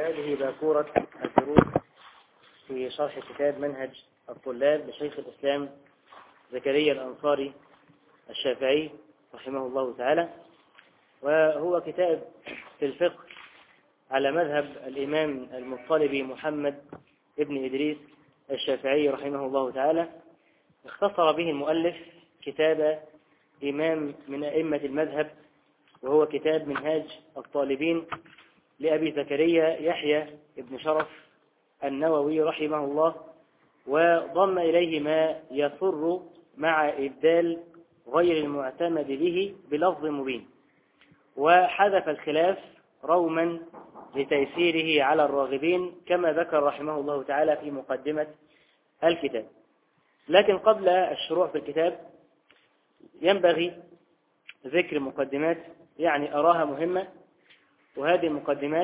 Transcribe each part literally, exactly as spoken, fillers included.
هذه باكورة الدروس في شرح كتاب منهج الطلاب لشيخ الإسلام زكريا الأنصاري الشافعي رحمه الله تعالى، وهو كتاب في الفقه على مذهب الإمام المطلبي محمد ابن إدريس الشافعي رحمه الله تعالى. اختصر به المؤلف كتاب إمام من أئمة المذهب، وهو كتاب منهاج الطالبين لأبي زكريا يحيى ابن شرف النووي رحمه الله، وضم إليه ما يسر مع إبدال غير المعتمد به بلفظ مبين، وحذف الخلاف روما لتيسيره على الراغبين كما ذكر رحمه الله تعالى في مقدمة الكتاب. لكن قبل الشروع في الكتاب ينبغي ذكر مقدمات يعني أراها مهمة، وهذه المقدمات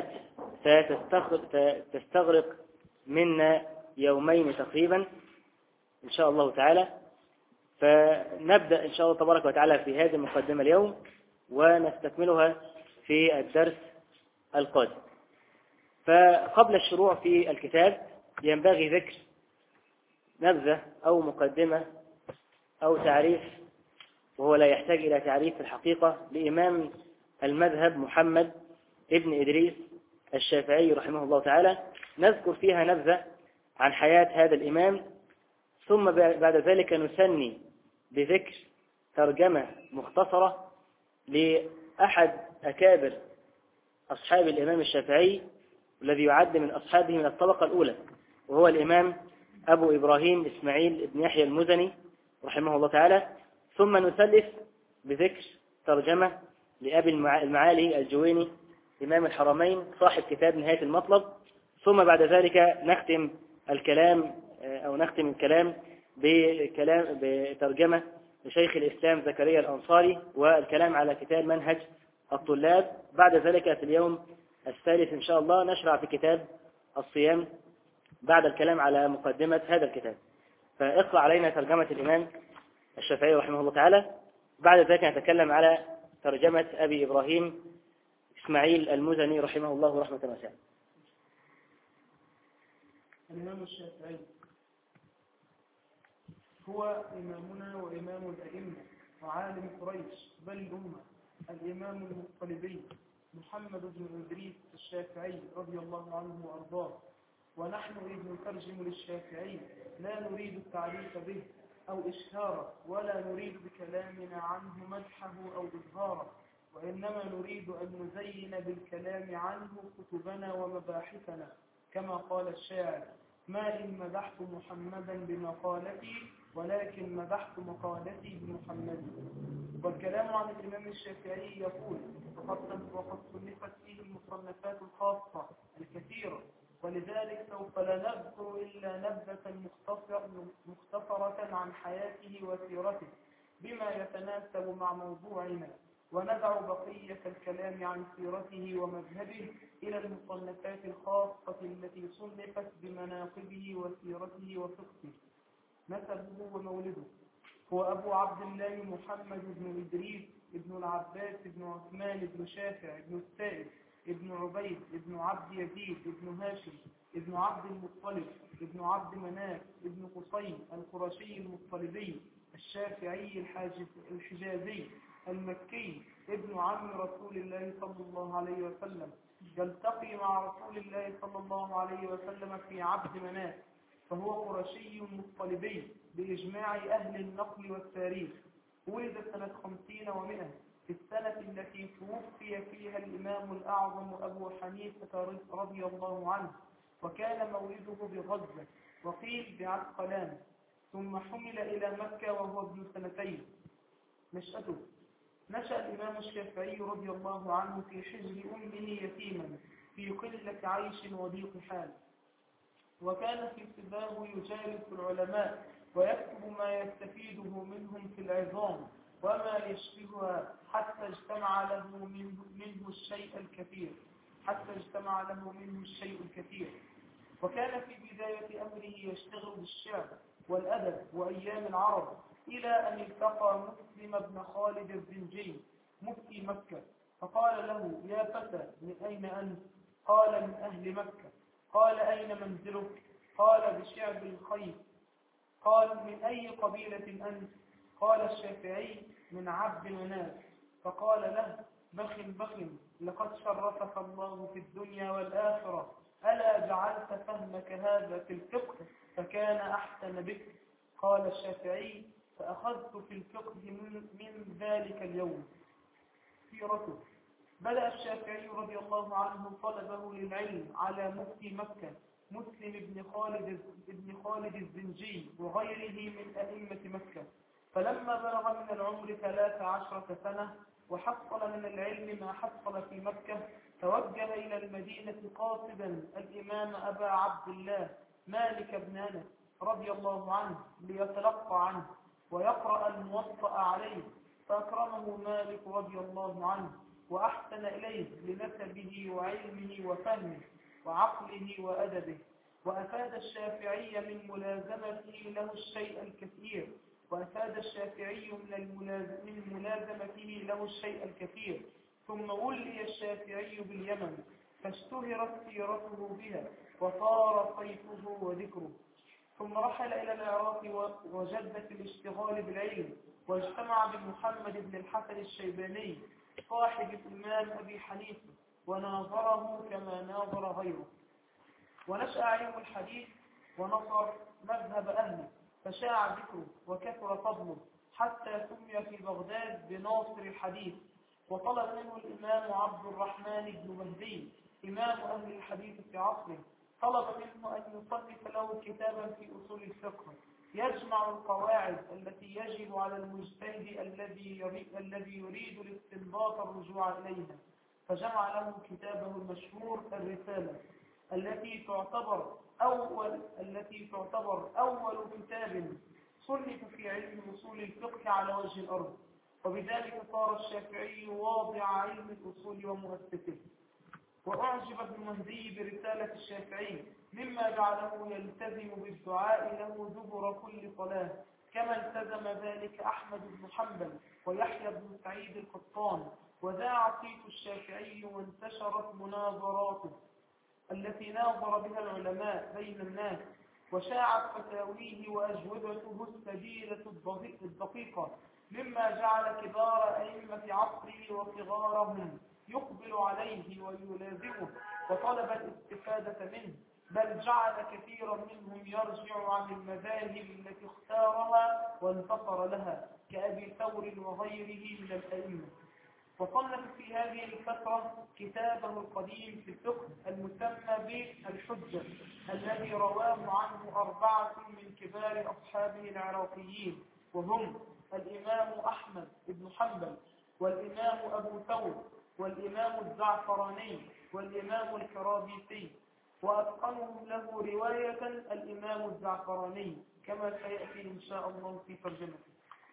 ستستغرق منا يومين تقريبا إن شاء الله تعالى، فنبدأ إن شاء الله تبارك وتعالى في هذه المقدمة اليوم ونستكملها في الدرس القادم. فقبل الشروع في الكتاب ينبغي ذكر نبذة أو مقدمة أو تعريف، وهو لا يحتاج إلى تعريف في الحقيقة، لإمام المذهب محمد ابن إدريس الشافعي رحمه الله تعالى. نذكر فيها نبذة عن حياة هذا الإمام، ثم بعد ذلك نثني بذكر ترجمة مختصرة لأحد أكابر أصحاب الإمام الشافعي الذي يعد من أصحابه من الطبقة الأولى، وهو الإمام أبو إبراهيم إسماعيل بن يحيى المزني رحمه الله تعالى. ثم نثلث بذكر ترجمة لأبي المعالي الجويني إمام الحرمين صاحب كتاب نهاية المطلب. ثم بعد ذلك نختم الكلام أو نختم الكلام بكلام بترجمة لشيخ الإسلام زكريا الأنصاري والكلام على كتاب منهج الطلاب. بعد ذلك في اليوم الثالث إن شاء الله نشرع في كتاب الصيام بعد الكلام على مقدمة هذا الكتاب. فاقرأ علينا ترجمة الإمام الشافعي رحمه الله تعالى، بعد ذلك نتكلم على ترجمة أبي إبراهيم إسماعيل المزني رحمه الله رحمة واسعة. الإمام الشافعي هو إمامنا وإمام الأئمة وعالم قريش بل الأمة، الإمام المطلبي محمد بن إدريس الشافعي رضي الله عنه وأرضاه. ونحن إذ نترجم للشافعي لا نريد التعريف به أو إشهاره، ولا نريد بكلامنا عنه مدحه أو إظهاره، وإنما نريد أن نزين بالكلام عنه كتبنا ومباحثنا، كما قال الشاعر: ما إن مدحت محمدا بمقالتي ولكن مدحت مقالتي بمحمد. والكلام عن الإمام الشافعي يقول: وقد صنفت فيه المصنفات الخاصة الكثيرة، ولذلك سوف لا نذكر إلا نبذة مختصرة عن حياته وسيرته بما يتناسب مع موضوعنا، وندع بقية الكلام عن سيرته ومذهبه إلى المصنفات الخاصة التي صنفت بمناقبه وسيرته وفقهه. نسبه ومولده: هو أبو عبد الله محمد بن إدريس ابن العباس بن عثمان بن شافع بن السائب ابن عبيد ابن عبد يزيد ابن هاشم ابن عبد المطلب ابن عبد مناف ابن قصي القرشي المطلبي الشافعي الحجازي المكي ابن عم رسول الله صلى الله عليه وسلم، يلتقي مع رسول الله صلى الله عليه وسلم في عبد مناف، فهو قرشي مطلبي بإجماع أهل النقل والتاريخ. ولد سنة خمسين ومئة في السنة التي توفي فيها الإمام الأعظم أبو حنيفة رضي الله عنه، وكان مولده بغزة وقيل بعسقلان، ثم حمل إلى مكة وهو ابن سنتين. نشأته: نشأ الإمام الشافعي رضي الله عنه في حجر أمه يتيما في قلة عيش وضيق حال، وكان في سباه يجالس العلماء ويكتب ما يستفيده منهم في العظام وما يشبهها، حتى اجتمع له منه, منه الشيء الكثير حتى اجتمع له منه الشيء الكثير وكان في بداية أمره يشتغل بالشعر والأدب وأيام العرب، إلى أن التقى مسلم بن خالد الزنجي مفتي مكة، فقال له: يا فتى، من أين أنت؟ قال من أهل مكة. قال أين منزلك؟ قال بشعب الخيل. قال من أي قبيلة أنت؟ قال الشافعي من عبد مناف. فقال له بخ بخ لقد شرفك الله في الدنيا والآخرة، ألا جعلت فهمك هذا في الفقه فكان أحسن بك؟ قال الشافعي فأخذت في الفقه من, من ذلك اليوم. سيرته: بدأ الشافعي رضي الله عنه طلبه للعلم على مفتي مكة مسلم بن خالد بن خالد الزنجي وغيره من أئمة مكة. فلما بلغ من العمر ثلاث عشرة سنة وحصل من العلم ما حصل في مكة توجه إلى المدينة قاصدا الإمام أبا عبد الله مالك بن أنس رضي الله عنه ليتلقى عنه ويقرأ الموطأ عليه، فأكرمه مالك رضي الله عنه وأحسن إليه لنسبه وعلمه وفهمه وعقله وأدبه، وأفاد الشافعي من ملازمته له الشيء الكثير وأفاد الشافعي من ملازمته له الشيء الكثير ثم ولي الشافعي باليمن فاشتهرت سيرته بها وصار صيته وذكره. ثم رحل إلى العراق وجد في الاشتغال بالعلم واجتمع بمحمد بن الحسن الشيباني صاحب الإمام أبي حنيفة وناظره كما ناظر غيره. ونشأ علم الحديث ونصر مذهب أهله فشاع ذكره وكثر فضله حتى سمي في بغداد بناصر الحديث. وطلب منه الإمام عبد الرحمن بن مهدي إمام أهل الحديث في عصره، طلب منه أن يصنف له كتابا في أصول الفقه يجمع القواعد التي يجب على المجتهد الذي يريد, الذي يريد الاستنباط الرجوع إليها، فجمع له كتابه المشهور الرسالة التي تعتبر أول التي تعتبر أول كتاب صنف في علم أصول الفقه على وجه الأرض، وبذلك صار الشافعي واضع علم الأصول ومؤسسه. وأعجب ابن مهدي برسالة الشافعي مما جعله يلتزم بالدعاء له دبر كل صلاة، كما التزم ذلك أحمد بن حنبل ويحيى بن سعيد القطان. وذاع صيت الشافعي وانتشرت مناظراته التي ناظر بها العلماء بين الناس، وشاعت فتاويه وأجوبته السديدة الدقيقة، مما جعل كبار أئمة عصره وصغارهم يقبل عليه ويلازمه وطلب الاستفادة منه، بل جعل كثيرا منهم يرجع عن المذاهب التي اختارها وانتصر لها كأبي ثور وغيره من الأئمة. وصنف في هذه الفترة كتابه القديم في الفقه المسمى بالحجة الذي رواه عنه أربعة من كبار أصحابه العراقيين، وهم الإمام أحمد بن حنبل والإمام أبو ثور والإمام الزعفراني والإمام الكرابيسي، وأتقنهم له رواية الإمام الزعفراني كما سيأتي إن شاء الله في ترجمته.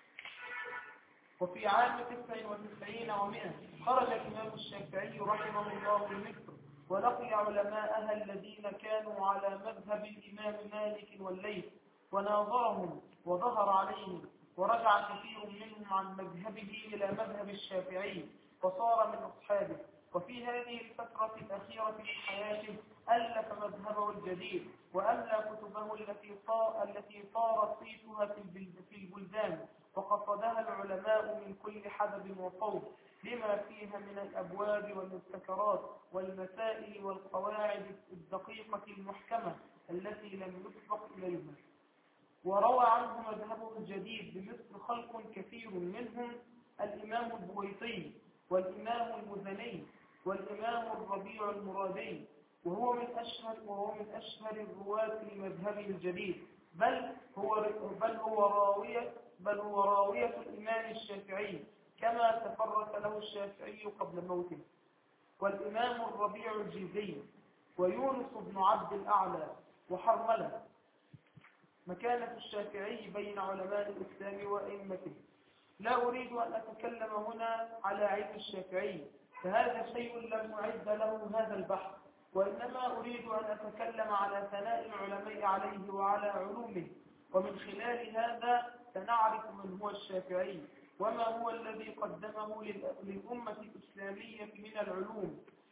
وفي عام تسع وتسعين ومئة خرج الإمام الشافعي رحمه الله لمصر ولقي علماءها الذين كانوا على مذهب الإمام مالك والليث وناظرهم وظهر عليهم، ورجع كثير منهم عن مذهبه إلى مذهب الشافعي وصار من أصحابه. وفي هذه الفترة الأخيرة من حياته ألف مذهبه الجديد وأملى كتبه التي صار التي صار صيتها في البلدان وقصدها العلماء من كل حدب وصوب لما فيها من الأبواب والمبتكرات والمسائل والقواعد الدقيقة المحكمة التي لم يسبق إليها. وروى عنه مذهبه الجديد بمثل خلق كثير منهم الإمام البويطي والإمام المزني والإمام الربيع المرادي، وهو من أشهر وهو من أشهر الرواة لمذهبه الجديد، بل هو بل هو راوية بل هو راوية الإمام الشافعي كما تفرس له الشافعي قبل موته. والإمام الربيع الجيزي ويونس بن عبد الأعلى وحرملة. مكانة الشافعي بين علماء الإسلام وأئمته. لا أريد أن أتكلم هنا على علم الشافعي فهذا شيء لم أعد له هذا البحث، وإنما أريد أن أتكلم على ثناء العلماء عليه وعلى علومه، ومن خلال هذا سنعرف من هو الشافعي وما هو الذي قدمه للأمة الإسلامية من العلوم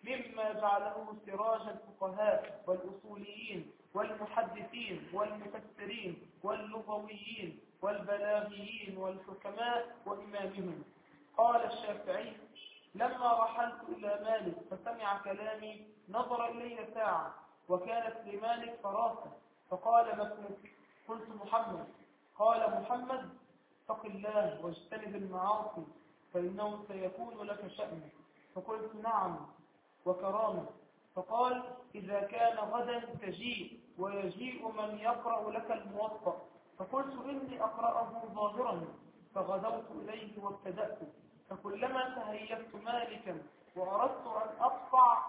مما جعله سراج الفقهاء والأصوليين والمحدثين والمفسرين واللغويين والبلاغيين والحكماء وإمامهم. قال الشافعي: لما رحلت إلى مالك فسمع كلامي نظر إلي ساعة، وكانت لمالك فراسة، فقال: ما اسمك؟ قلت: محمد. قال: محمد، اتق الله واجتنب المعاصي فإنه سيكون لك شأن. فقلت: نعم وكرامة. فقال: إذا كان غدا تجيء ويجيء من يقرأ لك الموطأ. فقلت: إني أقرأه ظاهرا. فغدوت إليه وابتدأت، فكلما تهيبت مالكا وأردت أن أقطع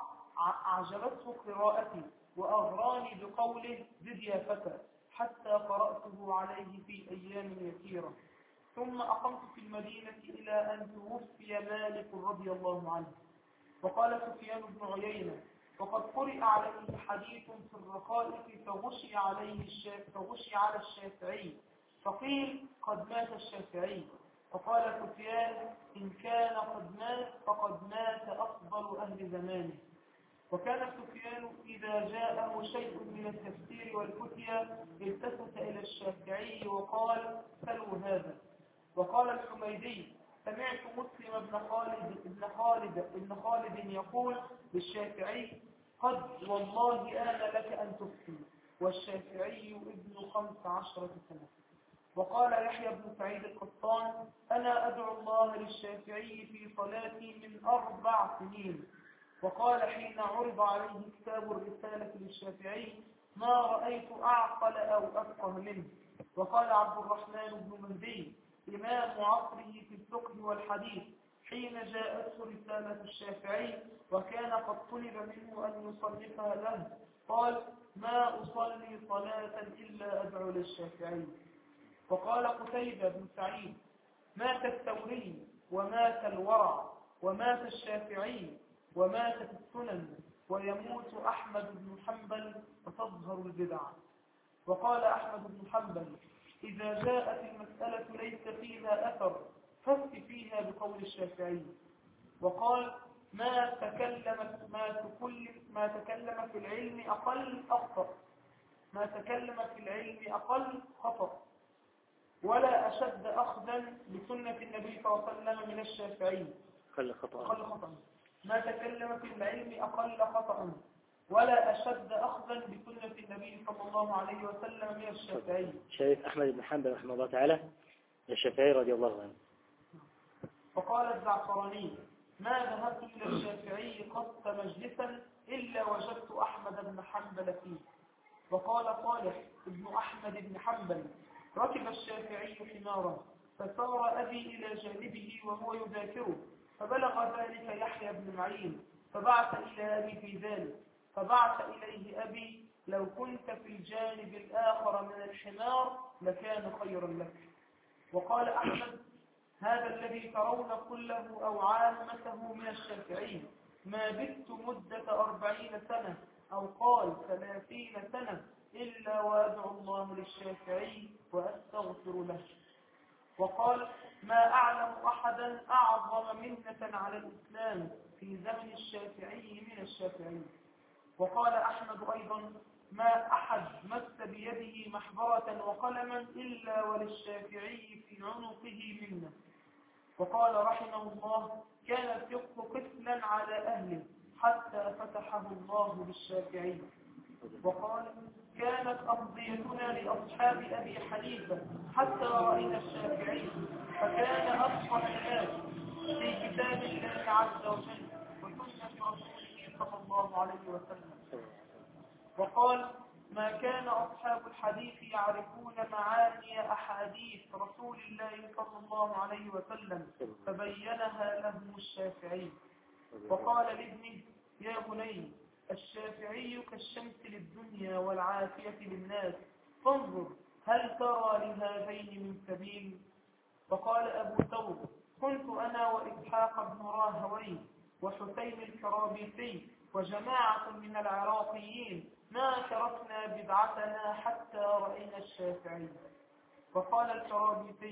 أعجبته قراءتي وأغراني بقوله: زد يا فتى، حتى قرأته عليه في أيام يسيرة. ثم أقمت في المدينة إلى أن توفي مالك رضي الله عنه. وقال سفيان بن عيينة: وقد قرئ عليه حديث في الرقائق فغشي عليه الشافعي فغشي على الشافعي، فقيل: قد مات الشافعي. فقال سفيان: إن كان قد مات فقد مات أفضل أهل زمانه. وكان سفيان إذا جاءه شيء من التفسير والفتيا التفت إلى الشافعي وقال: سلوا هذا. وقال الحميدي: سمعت مسلم بن خالد ابن خالد ابن خالد يقول للشافعي: قد والله آن لك أن تفتي، والشافعي ابن خمس عشرة سنة. وقال يحيى بن سعيد القطان: أنا أدعو الله للشافعي في صلاتي من أربع سنين. وقال حين عرض عليه كتاب الرسالة للشافعي: ما رأيت أعقل أو أفقه منه. وقال عبد الرحمن بن مهدي إمام عصره في الفقه والحديث حين جاءته رسالة الشافعي وكان قد طلب منه أن يصنفها له، قال: ما أصلي صلاة إلا أدعو للشافعي. وقال قتيبة بن سعيد: مات الثوري ومات الورع ومات الشافعي وماتت السنن ويموت أحمد بن حنبل وتظهر البدع. وقال أحمد بن حنبل: إذا جاءت المسألة ليس فيها أثر فافت فيها بقول الشافعي. وقال: ما تكلم ما تكلم ما تكلم في العلم أقل أخطأ ما تكلم في العلم أقل خطأ ولا أشد أخذا بسنة النبي صلى الله عليه وسلم من الشافعي. أقل خطأ. أقل خطأ ما تكلم في العلم أقل خطأ ولا أشد أخذا بسنة النبي صلى الله عليه وسلم من الشافعي. شريف أحمد بن حنبل رحمه الله تعالى الشافعي رضي الله عنه. وقال الزعفراني: ما ذهبت إلى الشافعي قط مجلسا إلا وجدت أحمد بن حنبل فيه. وقال صالح ابن أحمد بن حنبل: ركب الشافعي حمارا فسار أبي إلى جانبه وهو يذاكره، فبلغ ذلك يحيى بن معين فبعث إلى أبي في ذلك، فبعث إليه أبي: لو كنت في الجانب الآخر من الحمار لكان خيرا لك. وقال أحمد: هذا الذي ترون كله أو عامته من الشافعي ما بت مدة أربعين سنة أو قال ثلاثين سنة إلا وأدعو الله للشافعي وأستغفر له. وقال: ما أعلم أحدا أعظم منة على الإسلام في زمن الشافعي من الشافعي. وقال أحمد أيضا: ما أحد مس بيده محبرة وقلما إلا وللشافعي في عنقه منه. وقال رحمه الله: كان الفقه قفلا على أهله حتى فتحه الله بالشافعي. وقال: كانت أقضيتنا لأصحاب أبي حنيفة حتى رأينا الشافعي، فكان أفقه الناس في كتاب الله عز وجل وسنة رسوله صلى الله عليه وسلم. وقال: ما كان أصحاب الحديث يعرفون معاني أحاديث رسول الله صلى الله عليه وسلم فبينها لهم الشافعي. وقال لابنه: يا بني، الشافعي كالشمس للدنيا والعافية للناس، فانظر هل ترى لهذين من سبيل. فقال أبو ثور: كنت أنا وإسحاق بن راهوي وحسين الكرابيسي وجماعة من العراقيين ما تركنا بدعتنا حتى رأينا الشافعي. فقال الكرابيسي: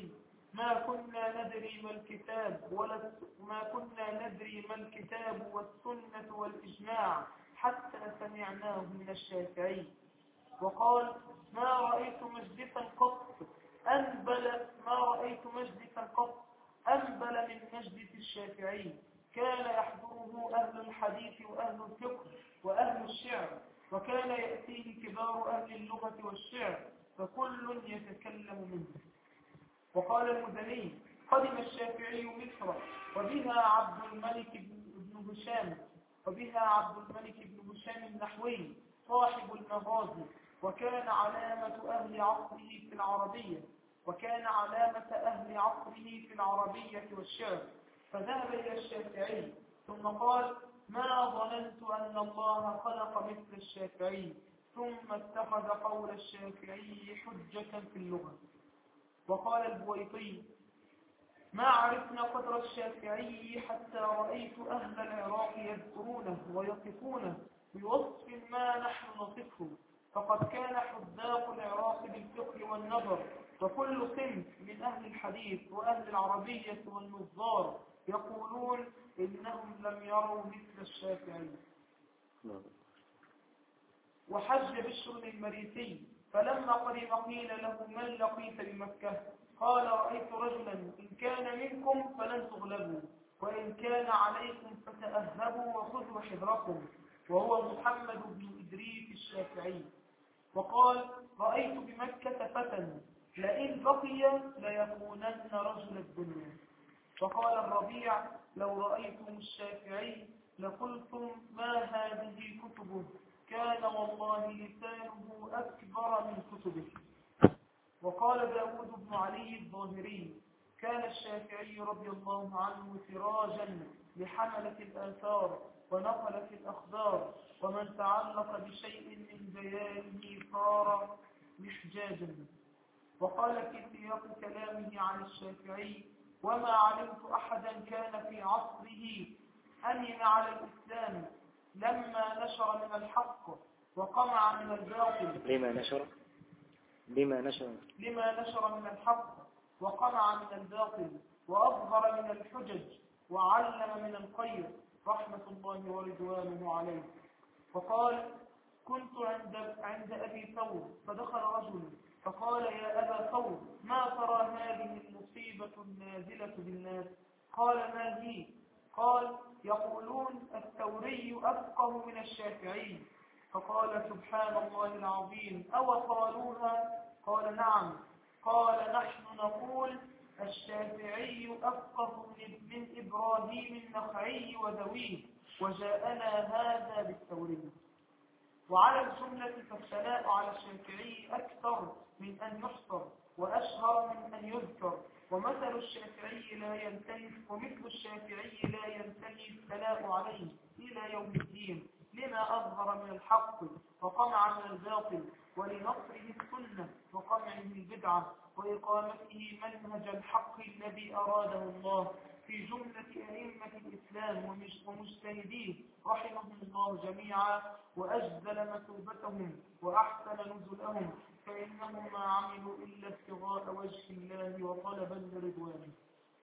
ما كنا ندري ما الكتاب ولا ما كنا ندري ما الكتاب والسنة والإجماع حتى سمعناه من الشافعي. وقال ما رأيت مجلسا قط أنبل ما رأيت مجلسا قط أنبل من مجلس الشافعي، كان يحضره أهل الحديث وأهل الفقه وأهل الشعر، وكان يأتيه كبار أهل اللغة والشعر، فكل يتكلم منه. وقال المزني قدم الشافعي مصر وبها عبد الملك بن هشام وبها عبد الملك بن هشام النحوي صاحب المغازي، وكان علامة أهل عصره في العربية وكان علامة أهل عصره في العربية والشعر، فذهب إلى الشافعي ثم قال ما ظننت أن الله خلق مثل الشافعي، ثم اتخذ قول الشافعي حجة في اللغة. وقال البويطي ما عرفنا قدر الشافعي حتى رأيت أهل العراق يذكرونه ويصفونه بوصف ما نحن نصفه، فقد كان حداق العراق بالفقه والنظر، وكل صنف من أهل الحديث وأهل العربية والنظار يقولون إنهم لم يروا مثل الشافعي. وحج بشر المريسي فلما قدم قيل له من لقيت بمكة؟ قال رأيت رجلا إن كان منكم فلن تغلبوا، وإن كان عليكم فتأهبوا وخذوا حذركم، وهو محمد بن إدريس الشافعي. وقال رأيت بمكة فتى لئن بقي ليكونن رجل الدنيا. وقال الربيع لو رأيتم الشافعي لقلتم ما هذه كتبه، كان والله لسانه أكبر من كتبه. وقال داود بن علي الظاهري كان الشافعي رضي الله عنه سراجا لحملة الآثار ونقلة الأخبار، ومن تعلق بشيء من بيانه صار محجاجا. وقال في سياق كلامه عن الشافعي وما علمت أحدا كان في عصره أمن على الإسلام لما نشر من الحق وقمع من الباطل. لما نشر لما نشر لما نشر من الحق وقمع من الباطل وأظهر من الحجج وعلم من الخير رحمة الله ورضوانه عليه. وقال كنت عند عند أبي ثور فدخل رجل فقال يا أبا ثور ما ترى هذه المصيبة النازلة بالناس؟ قال ما هي؟ قال يقولون الثوري أفقه من الشافعي. فقال سبحان الله العظيم أو قالوها؟ قال نعم. قال نحن نقول الشافعي أفقه من إبراهيم النخعي وذويه، وجاءنا هذا بالثوري. وعلى الجملة فالثناء على الشافعي أكثر من أن يحصر وأشهر من أن يذكر، ومثل الشافعي لا ينتهي ومثل الشافعي لا ينتهي الثناء عليه إلى يوم الدين، لما أظهر من الحق وقمع من الباطل، ولنصره السنة وقمعه البدعة، وإقامته منهج الحق الذي أراده الله في جملة أئمة الإسلام ومجتهديه رحمهم الله جميعا، وأجزل مثوبتهم وأحسن نزلهم، فإنهم ما عملوا إلا ابتغاء وجه الله وطلبا لرضوانه.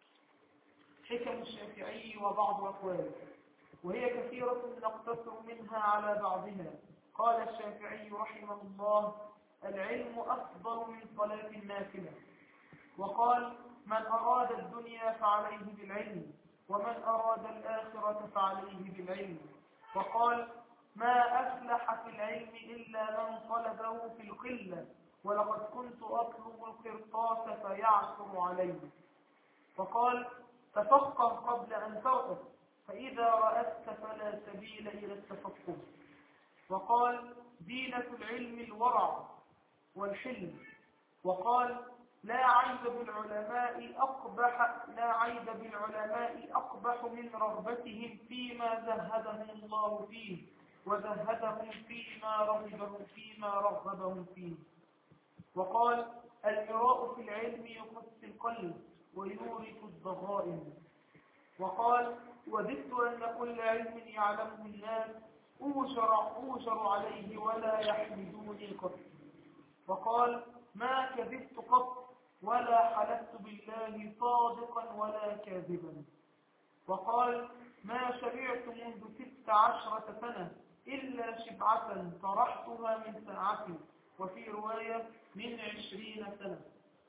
حكم الشافعي وبعض أقواله، وهي كثيرة نقتصر منها على بعضها. قال الشافعي رحمه الله العلم أفضل من صلاة النافلة. وقال من أراد الدنيا فعليه بالعلم، ومن أراد الآخرة فعليه بالعلم. وقال ما أفلح في العلم إلا من طلبه في القلة، ولقد كنت أطلب القرطاس فيعثر عليه. وقال تفقه قبل أن ترأس، فإذا رأست فلا سبيل إلى التفقه. وقال دينة العلم الورع والحلم. وقال لا عيب بالعلماء أقبح لا عيب بالعلماء أقبح من رغبتهم فيما زهدهم الله فيه، وزهدهم فيما رغبهم فيما رغبهم فيه. وقال المراء في العلم يقسي القلب ويورث الضغائن. وقال وددت أن كل علم يعلمه الناس أوجر, أوجر عليه ولا يحمدوني قط. وقال ما كذبت قط ولا حلفت بالله صادقا ولا كاذبا. وقال ما شبعت منذ ست عشرة سنة إلا شبعة طرحتها من ساعتي، وفي رواية من عشرين سنة.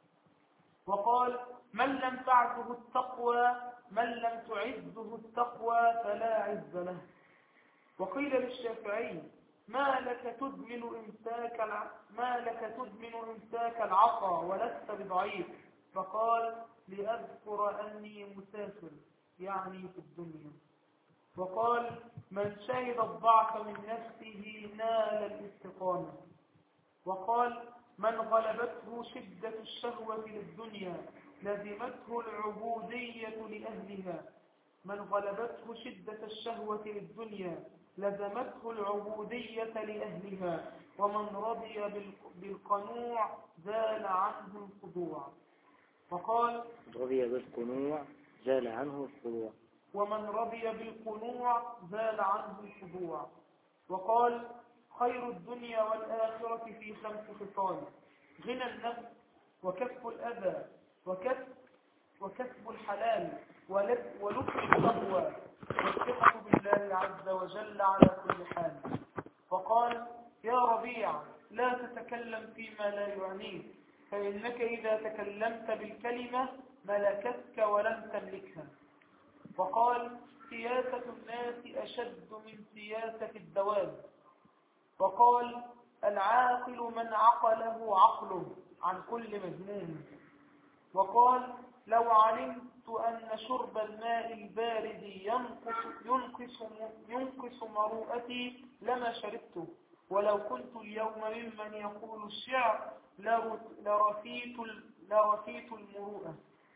وقال من لم تعده التقوى من لم تعده التقوى فلا عز له. وقيل للشافعي ما لك تدمن إمساك الع... ما لك تدمن إمساك العصا ولست بضعيف؟ فقال لأذكر أني مسافر، يعني في الدنيا. وقال من شهد الضعف من نفسه نال الاستقامة. وقال من غلبته شدة الشهوة للدنيا لزمته العبودية لأهلها. من غلبته شدة الشهوة للدنيا لزمته العبودية لأهلها. ومن رضي بالقنوع زال عنه الخضوع. وقال رضي بالقنوع زال عنه الخضوع. ومن رضي بالقنوع زال عنه الخضوع. وقال خير الدنيا والآخرة في خمس خصال: غنى النفس، وكف الأذى، وكسب وكسب الحلال، ولطف التقوى، والثقة بالله عز وجل على كل حال. وقال يا ربيع لا تتكلم فيما لا يعنيك، فإنك إذا تكلمت بالكلمة ملكتك ولم تملكها. وقال سياسة الناس أشد من سياسة الدواب. وقال العاقل من عقله عقله عن كل مذموم. وقال لو علمت أن شرب الماء البارد ينقص, ينقص, ينقص مروءتي لما شربته، ولو كنت اليوم ممن يقول الشعر لرثيت, لرثيت المروءة.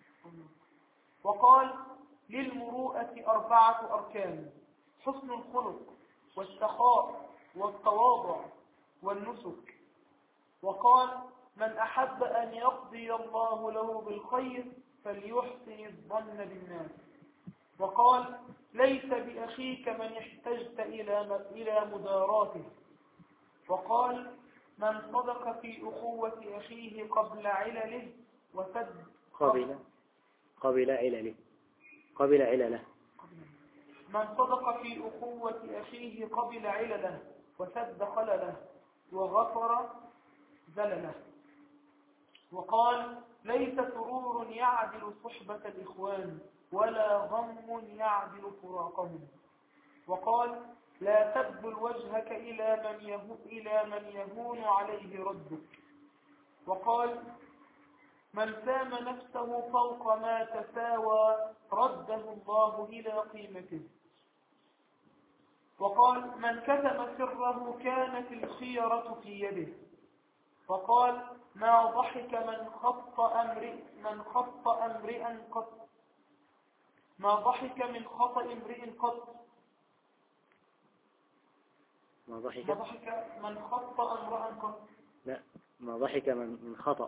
وقال للمروءة أربعة أركان: حسن الخلق، والسخاء، والتواضع، والنسك. وقال من أحب أن يقضي الله له بالخير فليحسن الظن بالناس. وقال ليس بأخيك من احتجت إلى مداراته. وقال من صدق في أخوة أخيه قبل علله وسد قبل قبل علله قبل علله من صدق في أخوة أخيه قبل علله وسد خلله وغفر زلله. وقال ليس سرور يعدل صحبة الإخوان ولا غم يعدل فراقهم. وقال لا تبذل وجهك إلى من يهون, إلى من يهون عليه ردك. وقال من سام نفسه فوق ما تساوى رده الله إلى قيمته. وقال من كتم سره كانت الخيرة في يده. وقال ما ضحك من خط امرئ من خط امرئا قط ما ضحك من خطأ امرئ قط ما ضحك ما ضحك من خط امرئا قط لا ما ضحك من من خطأ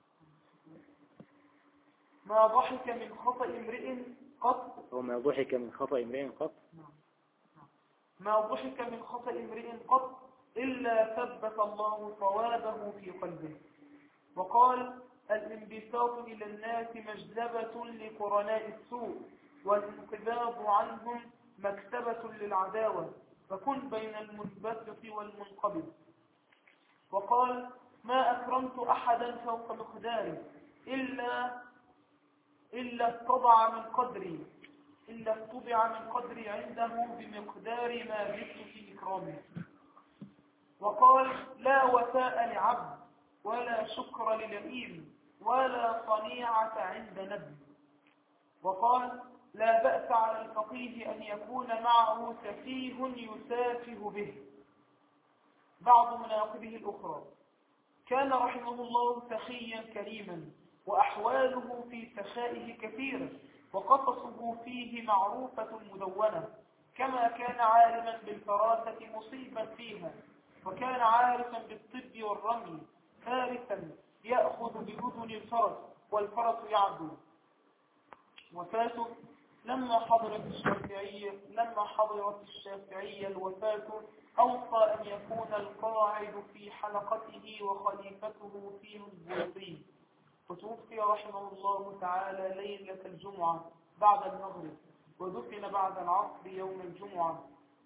ما ضحك من خطأ امرئ قط هو ما ضحك من خطأ امرئ قط ما ضحك من خطأ امرئ قط إلا ثبت الله صوابه في قلبه. وقال الانبساط إلى الناس مجلبة لقرناء السوء، والانقباض عنهم مكتبة للعداوة، فكن بين المنبسط والمنقبض. وقال ما أكرمت أحدا فوق مقداره إلا إلا اتضع من قدري إلا اتضع من قدري عنده بمقدار ما زدت في إكرامه. وقال لا وفاء لعبد ولا شكر للئيم ولا صنيعة عند نبي. وقال لا بأس على الفقيه أن يكون معه سفيه يسافه به. بعض مناقبه الأخرى كان رحمه الله سخيا كريما، وأحواله في سخائه كثيرة، وقصصه فيه معروفة مدونة، كما كان عالما بالفراسة مصيبا فيها، وكان عارفا بالطب والرمي فارسا يأخذ بأذن الفرس والفرس يعدو. وفاته لما حضرت الشافعية لما حضرت الشافعية الوفاة أوصى أن يكون القاعد في حلقته وخليفته فيه البوطي. وتوفي رحمه الله تعالى ليلة الجمعة بعد المغرب، ودفن بعد العصر يوم الجمعة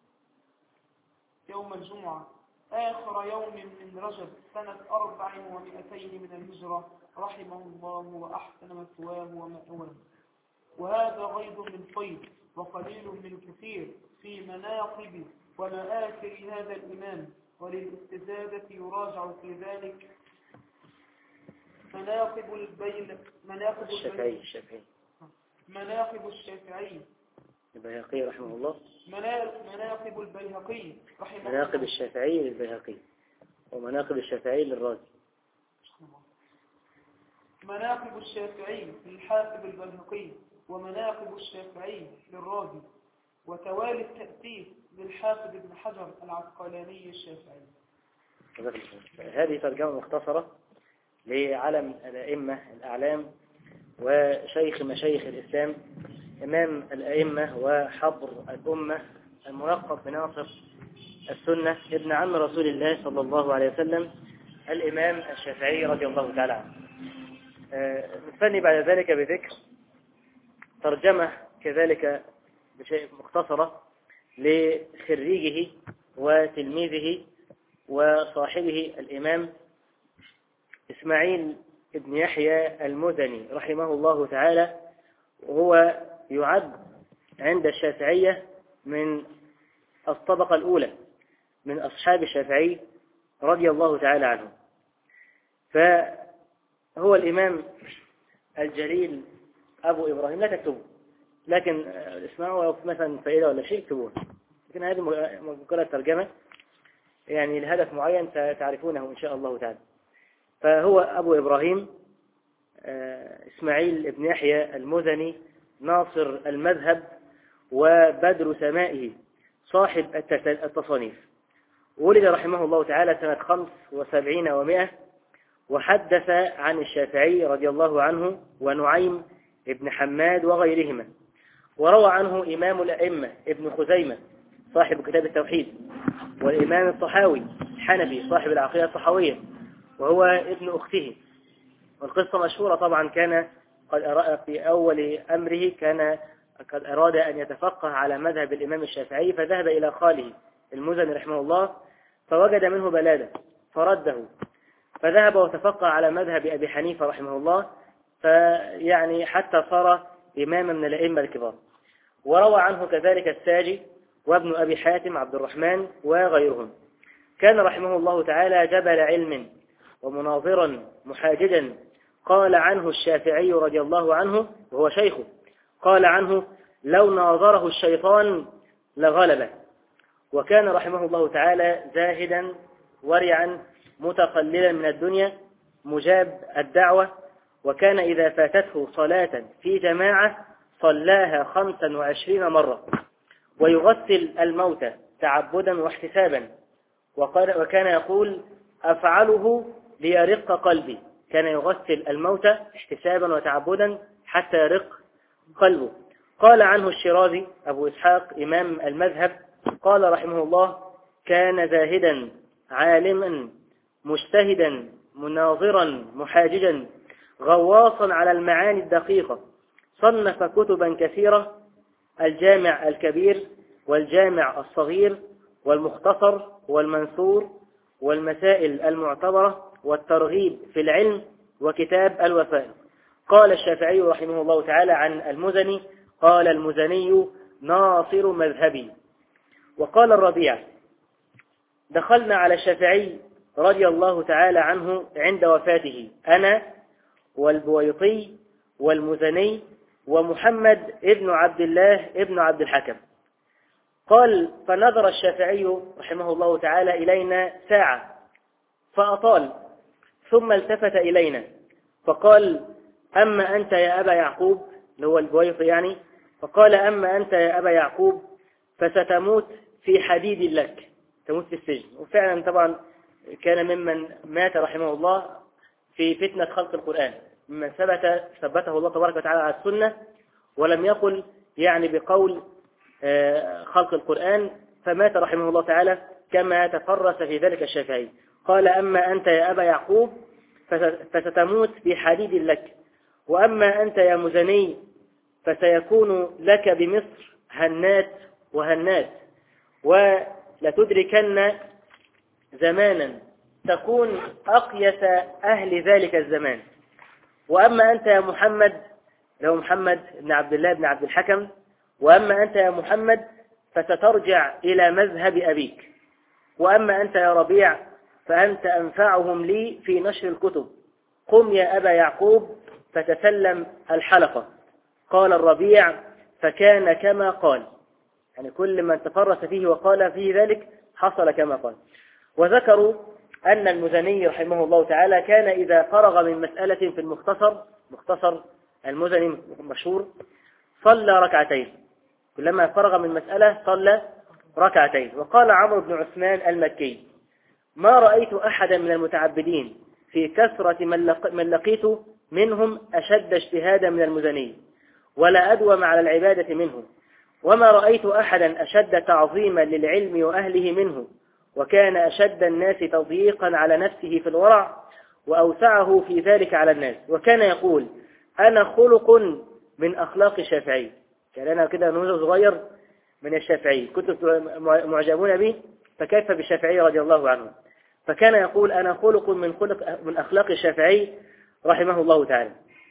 يوم الجمعة آخر يوم من رجب سنة أربع ومئتين من الهجرة، رحمه الله وأحسن مثواه ومأواه. وهذا غيض من فيض وقليل من كثير في مناقب ومآثر هذا الإمام، وللاستزادة يراجع في ذلك مناقب البيل مناقب الشافعي الشافعي مناقب الشافعي البيهقي رحمه الله، مناقب البيهقي رحمه الله، مناقب الشافعي للبيهقي، ومناقب الشافعي للرازي. مناقب الشافعي للحافظ البيهقي، ومناقب الشافعي للرازي، وتوالي التأسيس للحافظ ابن حجر العسقلاني الشافعي. هذه ترجمة مختصرة لعلم الأئمة الأعلام وشيخ مشايخ الإسلام، إمام الأئمة وحبر الأمة، الملقب بناصر السنة، ابن عم رسول الله صلى الله عليه وسلم، الإمام الشافعي رضي الله تعالى عنه. نستني بعد ذلك بذكر ترجمة كذلك بشيء مختصرة لخريجه وتلميذه وصاحبه الإمام إسماعيل ابن يحيى المدني رحمه الله تعالى، وهو يعد عند الشافعية من الطبقة الأولى من أصحاب الشافعي رضي الله تعالى عنه. فهو الإمام الجليل أبو إبراهيم، لا تكتبه، لكن اسمعوا مثلا فائدة ولا شيء اكتبوه، لكن هذه مجرد ترجمة يعني لهدف معين ستعرفونه إن شاء الله تعالى. فهو أبو إبراهيم إسماعيل ابن يحيى المدني، ناصر المذهب وبدر سمائه، صاحب التصانيف. ولد رحمه الله تعالى سنة خمس وسبعين ومائة، وحدث عن الشافعي رضي الله عنه ونعيم ابن حماد وغيرهما، وروى عنه إمام الأئمة ابن خزيمة صاحب كتاب التوحيد، والإمام الطحاوي الحنفي صاحب العقيدة الطحاوية، وهو ابن أخته. والقصة مشهورة طبعا، كان قد أراد في أول أمره كان قد أراد أن يتفقه على مذهب الإمام الشافعي، فذهب إلى خاله المزني رحمه الله فوجد منه بلادة فرده، فذهب وتفقه على مذهب أبي حنيفة رحمه الله، فيعني حتى صار إماما من الأئمة الكبار. وروى عنه كذلك الساجي وابن أبي حاتم عبد الرحمن وغيرهم. كان رحمه الله تعالى جبل علم ومناظرا محاججا. قال عنه الشافعي رضي الله عنه وهو شيخه، قال عنه لو ناظره الشيطان لغلبه. وكان رحمه الله تعالى زاهدا ورعا متقللا من الدنيا مجاب الدعوة، وكان إذا فاتته صلاة في جماعة صلاها خمسا وعشرين مرة، ويغسل الموتى تعبدا واحتسابا، وكان يقول أفعله ليرق قلبي. كان يغسل الموتى احتسابا وتعبدا حتى يرق قلبه. قال عنه الشيرازي أبو إسحاق إمام المذهب، قال رحمه الله كان زاهدا عالما مجتهدا مناظرا محاججا غواصا على المعاني الدقيقة، صنف كتبا كثيرة، الجامع الكبير والجامع الصغير والمختصر والمنثور والمسائل المعتبرة والترغيب في العلم وكتاب الوفاء. قال الشافعي رحمه الله تعالى عن المزني، قال المزني ناصر مذهبي. وقال الربيع دخلنا على الشافعي رضي الله تعالى عنه عند وفاته أنا والبويطي والمزني ومحمد ابن عبد الله ابن عبد الحكم. قال فنظر الشافعي رحمه الله تعالى إلينا ساعة فأطال، ثم التفت إلينا فقال أما أنت يا أبا يعقوب، اللي هو البويطي يعني، فقال أما أنت يا أبا يعقوب فستموت في حديد لك، تموت في السجن. وفعلا طبعا كان ممن مات رحمه الله في فتنة خلق القرآن، ممن ثبت ثبته الله تبارك وتعالى على السنة، ولم يقل يعني بقول خلق القرآن، فمات رحمه الله تعالى كما تفرس في ذلك الشافعي. قال أما أنت يا أبا يعقوب فستموت في حديد لك، وأما أنت يا مزني فسيكون لك بمصر هنات وهنات، ولتدركن زمانا تكون أقيس أهل ذلك الزمان. وأما أنت يا محمد، لو محمد بن عبد الله بن عبد الحكم، وأما أنت يا محمد فسترجع إلى مذهب أبيك، وأما أنت يا ربيع فأنت أنفعهم لي في نشر الكتب، قم يا أبا يعقوب فتسلم الحلقة. قال الربيع فكان كما قال، يعني كل من تفرس فيه وقال فيه ذلك حصل كما قال. وذكروا أن المزني رحمه الله تعالى كان إذا فرغ من مسألة في المختصر، مختصر المزني مشهور، صلى ركعتين، كلما فرغ من مسألة صلى ركعتين. وقال عمرو بن عثمان المكي ما رأيت أحدا من المتعبدين في كثرة من لقيت منهم أشد اجتهادا من المزني، ولا أدوم على العبادة منه، وما رأيت أحدا أشد تعظيما للعلم وأهله منه، وكان أشد الناس تضييقا على نفسه في الورع، وأوسعه في ذلك على الناس، وكان يقول أنا خلق من أخلاق الشافعي. كان أنا كده نموذج صغير من الشافعي، كنت معجبون به، فكيف بالشافعي رضي الله عنه. فكان يقول أنا خلق من خلق من أخلاق الشافعي رحمه الله تعالى.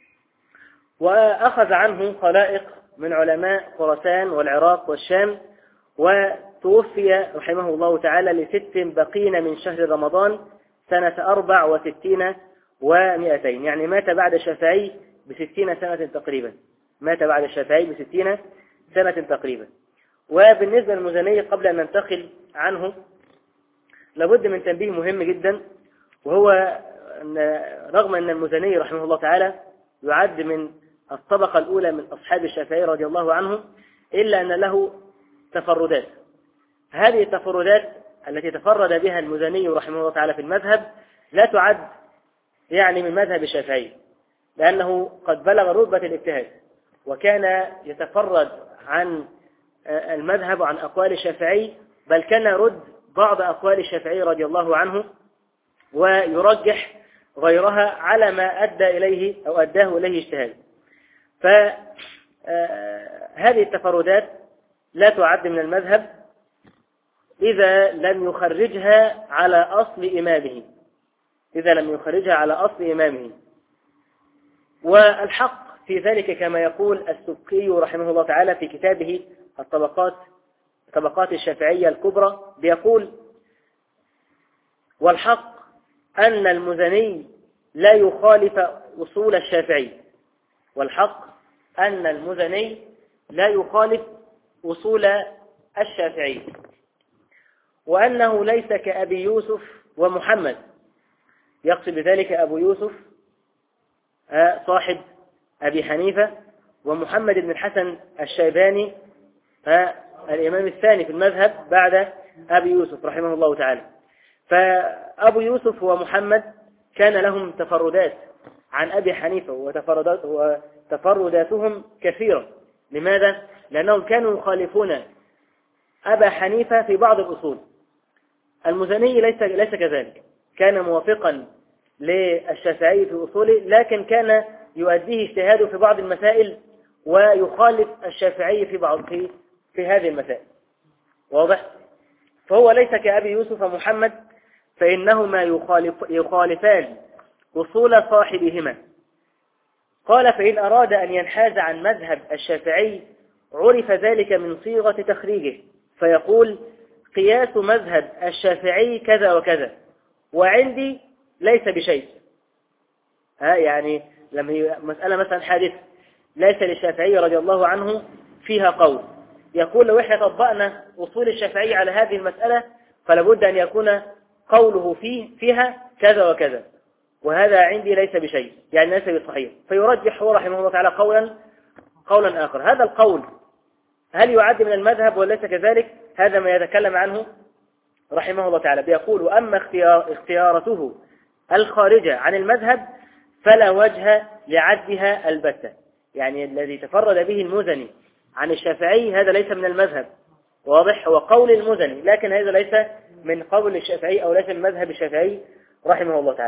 وأخذ عنه خلائق من علماء خراسان والعراق والشام، وتوفي رحمه الله تعالى لست بقين من شهر رمضان سنة أربع وستين ومئتين، يعني مات بعد الشافعي بستين سنة تقريبا، مات بعد الشافعي بستين سنة تقريبا. وبالنسبة للمزني قبل أن ننتقل عنه لابد من تنبيه مهم جدا، وهو أن رغم أن المزني رحمه الله تعالى يعد من الطبقة الأولى من أصحاب الشافعي رضي الله عنه، إلا أن له تفردات. هذه التفردات التي تفرد بها المزني رحمه الله تعالى في المذهب لا تعد يعني من مذهب الشافعي، لأنه قد بلغ رتبة الاجتهاد، وكان يتفرد عن المذهب وعن أقوال الشافعي، بل كان يرد بعض أقوال الشافعي رضي الله عنه ويرجح غيرها على ما أدى إليه أو أداه إليه اجتهاد. فهذه التفردات لا تعد من المذهب إذا لم يخرجها على أصل إمامه، إذا لم يخرجها على أصل إمامه. والحق في ذلك كما يقول السبكي رحمه الله تعالى في كتابه الطبقات طبقات الشافعية الكبرى، بيقول والحق أن المزني لا يخالف أصول الشافعي، والحق أن المزني لا يخالف أصول الشافعي، وأنه ليس كأبي يوسف ومحمد، يقصد بذلك أبو يوسف صاحب أبي حنيفة، ومحمد بن الحسن الشيباني الإمام الثاني في المذهب بعد أبي يوسف رحمه الله تعالى. فأبو يوسف ومحمد كان لهم تفردات عن أبي حنيفة، وتفردات وتفرداتهم كثيرة. لماذا؟ لأنهم كانوا يخالفون أبا حنيفة في بعض الأصول. المزني ليس ليس كذلك، كان موافقا للشافعي في أصوله، لكن كان يؤديه اجتهاده في بعض المسائل ويخالف الشافعي في بعض في, في هذه المسائل. واضح؟ فهو ليس كأبي يوسف ومحمد، فإنهما يخالف يخالفان أصول صاحبهما. قال فإن أراد أن ينحاز عن مذهب الشافعي عرف ذلك من صيغة تخريجه، فيقول قياس مذهب الشافعي كذا وكذا، وعندي ليس بشيء. ها يعني لما هي مسألة مثلا حادثة ليس للشافعي رضي الله عنه فيها قول، يقول لو احنا طبقنا أصول الشافعي على هذه المسألة فلابد أن يكون قوله فيه فيها كذا وكذا، وهذا عندي ليس بشيء، يعني ليس بصحيح. فيرجح هو رحمه الله تعالى قولا قولا آخر. هذا القول هل يعد من المذهب وليس كذلك؟ هذا ما يتكلم عنه رحمه الله تعالى. بيقول وأما اختيار اختيارته الخارجة عن المذهب فلا وجه لعدها البتة، يعني الذي تفرد به المزني عن الشافعي هذا ليس من المذهب. واضح؟ هو قول المزني، لكن هذا ليس من قول الشافعي أو ليس من مذهب الشافعي رحمه الله تعالى.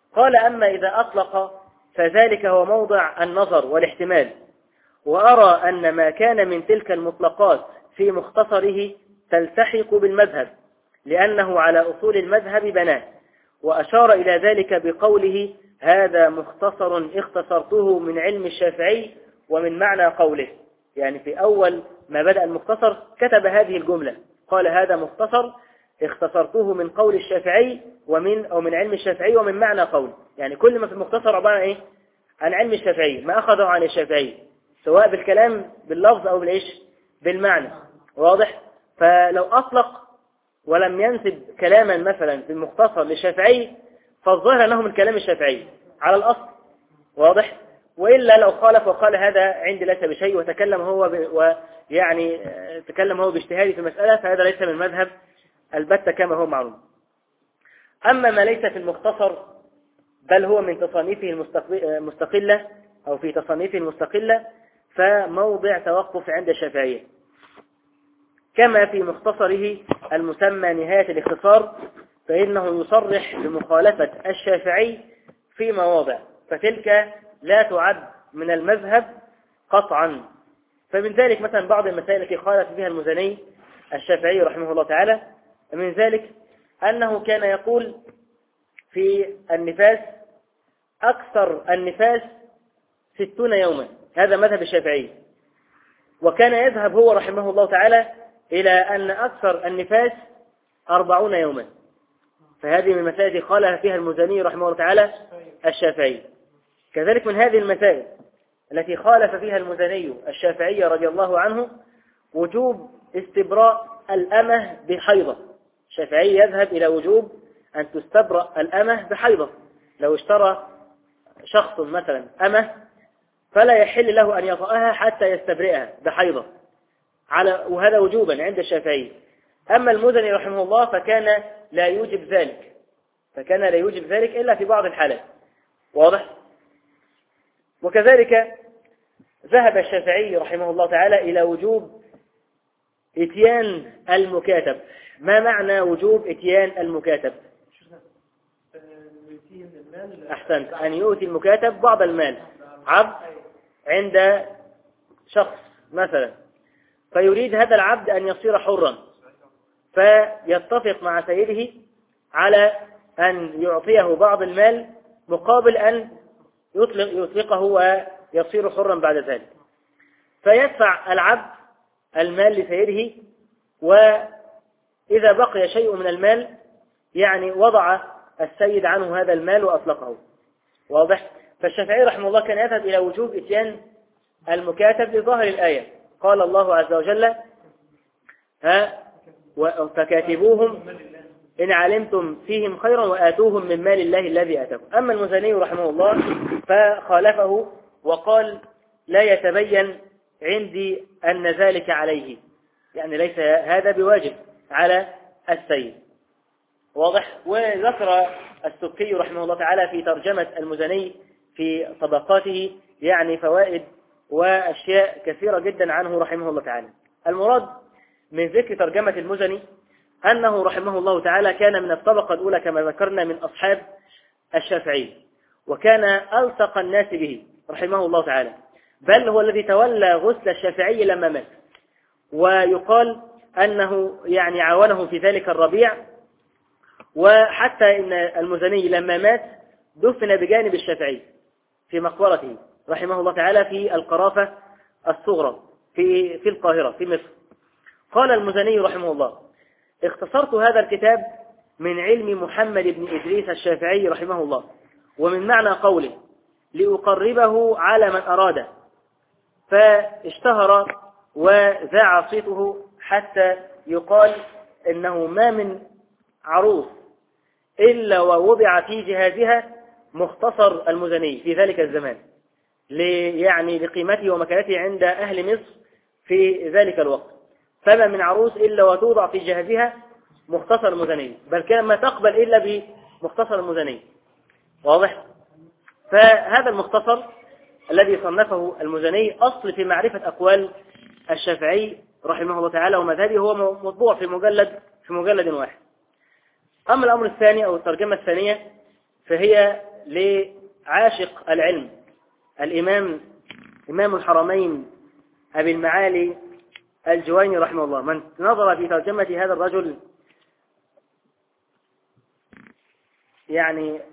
قال أما إذا أطلق فذلك هو موضع النظر والاحتمال، وأرى أن ما كان من تلك المطلقات في مختصره تلتحق بالمذهب لأنه على أصول المذهب بناه، وأشار إلى ذلك بقوله هذا مختصر اختصرته من علم الشافعي ومن معنى قوله. يعني في أول ما بدأ المختصر كتب هذه الجملة، قال هذا مختصر اختصرته من قول الشافعي ومن أو من علم الشافعي ومن معنى قوله. يعني كل ما في المختصر عبارة عن إيه؟ عن علم الشافعي، ما أخذه عن الشافعي سواء بالكلام باللفظ أو بالإيش بالمعنى. واضح؟ فلو أطلق ولم ينسب كلاما مثلا في المختصر للشافعي فالظاهر أنه من كلام الشافعي على الأصل. واضح؟ وإلا لو خالف وقال هذا عندي ليس بشيء وتكلم هو ب... ويعني تكلم هو باجتهادي في مسألة فهذا ليس من مذهب البتة كما هو معلوم. أما ما ليس في المختصر بل هو من تصانيفه المستقلة أو في تصانيفه المستقلة فموضع توقف عند الشافعية، كما في مختصره المسمى نهاية الاختصار فإنه يصرح بمخالفة الشافعي في مواضع، فتلك لا تعد من المذهب قطعا. فمن ذلك مثلا بعض المسائل التي خالف فيها المزني الشافعي رحمه الله تعالى، من ذلك أنه كان يقول في النفاس أكثر النفاس ستون يوما، هذا مذهب الشافعي، وكان يذهب هو رحمه الله تعالى إلى أن أكثر النفاس أربعون يوما، فهذه من المسائل خالف فيها المزني رحمه الله تعالى الشافعي. كذلك من هذه المسائل التي خالف فيها المزني الشافعي رضي الله عنه وجوب استبراء الأمة بحيضة. الشافعي يذهب إلى وجوب أن تستبرأ الأمة بحيضة. لو اشترى شخص مثلا أمة فلا يحل له أن يطأها حتى يستبرئها بحيضة، على وهذا وجوبا عند الشافعي. أما المزني رحمه الله فكان لا يوجب ذلك، فكان لا يوجب ذلك إلا في بعض الحالات. واضح؟ وكذلك ذهب الشافعي رحمه الله تعالى إلى وجوب إتيان المكاتب. ما معنى وجوب إتيان المكاتب؟ أحسنت، أن يؤتي المكاتب بعض المال، عبد عند شخص مثلا فيريد هذا العبد أن يصير حرا، فيتفق مع سيده على أن يعطيه بعض المال مقابل أن يطلق يطلقه ويصير حرا بعد ذلك، فيدفع العبد المال لسيده، وإذا بقي شيء من المال يعني وضع السيد عنه هذا المال وأطلقه. واضح؟ فالشافعي رحمه الله كان يذهب إلى وجوب إتيان المكاتب لظاهر الآية. قال الله عز وجل ها فكاتبوهم إن علمتم فيهم خيرا وآتوهم من مال الله الذي آتاكم. أما المزني رحمه الله فخالفه وقال لا يتبين عندي أن ذلك عليه، يعني ليس هذا بواجب على السيد. واضح؟ وذكر السبكي رحمه الله تعالى في ترجمة المزني في طبقاته يعني فوائد وأشياء كثيرة جدا عنه رحمه الله تعالى. المراد من ذكر ترجمة المزني أنه رحمه الله تعالى كان من الطبقة الأولى كما ذكرنا من أصحاب الشافعي، وكان ألصق الناس به رحمه الله تعالى، بل هو الذي تولى غسل الشافعي لما مات، ويقال أنه يعني عاونه في ذلك الربيع، وحتى إن المزني لما مات دفن بجانب الشافعي في مقبرته رحمه الله تعالى في القرافة الصغرى في في القاهرة في مصر. قال المزني رحمه الله اختصرت هذا الكتاب من علم محمد بن إدريس الشافعي رحمه الله ومن معنى قوله لأقربه على من أراده، فاشتهر وذاع صيته حتى يقال إنه ما من عروس إلا ووضع في جهازها مختصر المزني في ذلك الزمان، يعني لقيمته ومكانته عند أهل مصر في ذلك الوقت. فما من عروس إلا وتوضع في جهازها مختصر المزني، بل كان ما تقبل إلا بمختصر المزني. واضح؟ فهذا المختصر الذي صنفه المزني أصل في معرفة أقوال الشافعي رحمه الله تعالى ومذهبه، هو مطبوع في مجلد في مجلد واحد. أما الأمر الثاني أو الترجمة الثانية فهي لعاشق العلم الإمام إمام الحرمين أبي المعالي الجويني رحمه الله. من نظر في ترجمة هذا الرجل يعني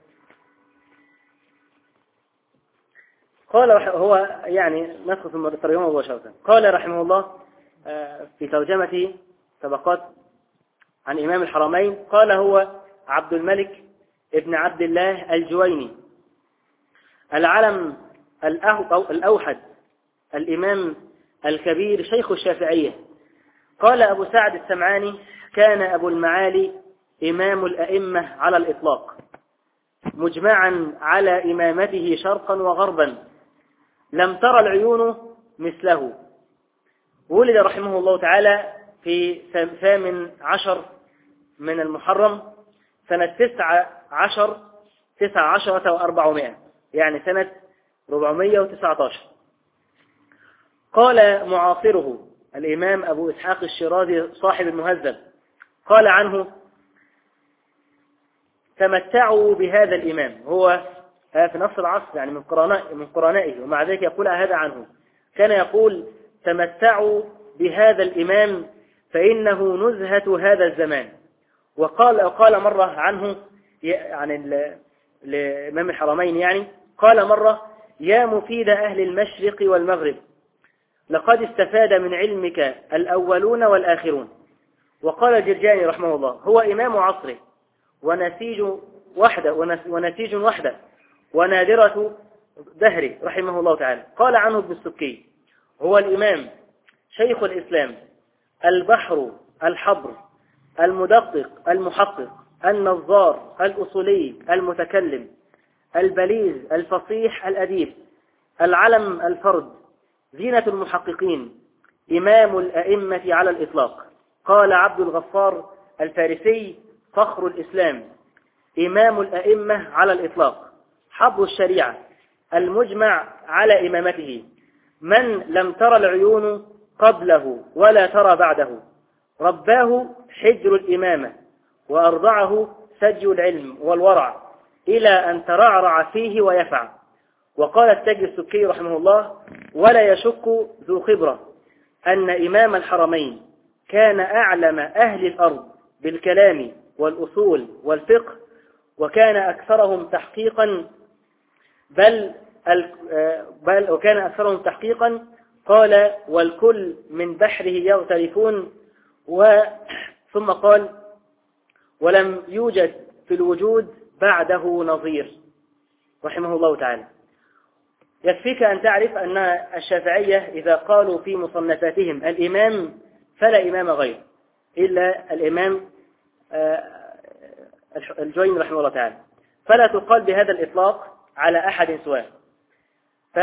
قال هو يعني ندخل في الترجمة مباشرة. قال رحمه الله في ترجمة طبقات عن إمام الحرمين، قال هو عبد الملك ابن عبد الله الجويني، العلم الأوحد، الإمام الكبير، شيخ الشافعية. قال أبو سعد السمعاني: كان أبو المعالي إمام الأئمة على الإطلاق، مجمعا على إمامته شرقا وغربا، لم ترى العيون مثله. ولد رحمه الله تعالى في ثامن عشر من المحرم سنة تسعة عشر تسعة عشرة وأربعمائة، يعني سنة ربعمائة وتسعة عشر. قال معاصره الإمام أبو إسحاق الشيرازي صاحب المهذب قال عنه: تمتعوا بهذا الإمام. هو في نفس العصر يعني من قرناء من قرنائه، ومع ذلك يقول هذا عنه. كان يقول: تمتعوا بهذا الإمام فإنه نزهة هذا الزمان. وقال قال مرة عنه يعني الإمام الحرمين، يعني قال مرة: يا مفيد أهل المشرق والمغرب، لقد استفاد من علمك الأولون والآخرون. وقال الجرجاني رحمه الله: هو إمام عصره ونسيج وحده ونسيج وحده ونادرة دهره رحمه الله تعالى. قال عنه ابن السكي: هو الإمام شيخ الإسلام، البحر الحبر، المدقق المحقق، النظار الأصولي المتكلم، البليغ الفصيح الأديب، العلم الفرد، زينة المحققين، إمام الأئمة على الإطلاق. قال عبد الغفار الفارسي: فخر الإسلام، إمام الأئمة على الإطلاق، حبر الشريعة، المجمع على إمامته، من لم ترى العيون قبله ولا ترى بعده، رباه حجر الإمامة وأرضعه سجي العلم والورع إلى أن ترعرع فيه ويفع. وقال التاج السكي رحمه الله: ولا يشك ذو خبرة أن إمام الحرمين كان أعلم أهل الأرض بالكلام والأصول والفقه، وكان أكثرهم تحقيقا بل, بل وكان أكثرهم تحقيقا قال: والكل من بحره يغترفون. ثم قال: ولم يوجد في الوجود بعده نظير رحمه الله تعالى. يكفيك أن تعرف أن الشافعية إذا قالوا في مصنفاتهم الإمام فلا إمام غير إلا الإمام الجويني رحمه الله تعالى، فلا تقال بهذا الإطلاق على أحد سواه. ف...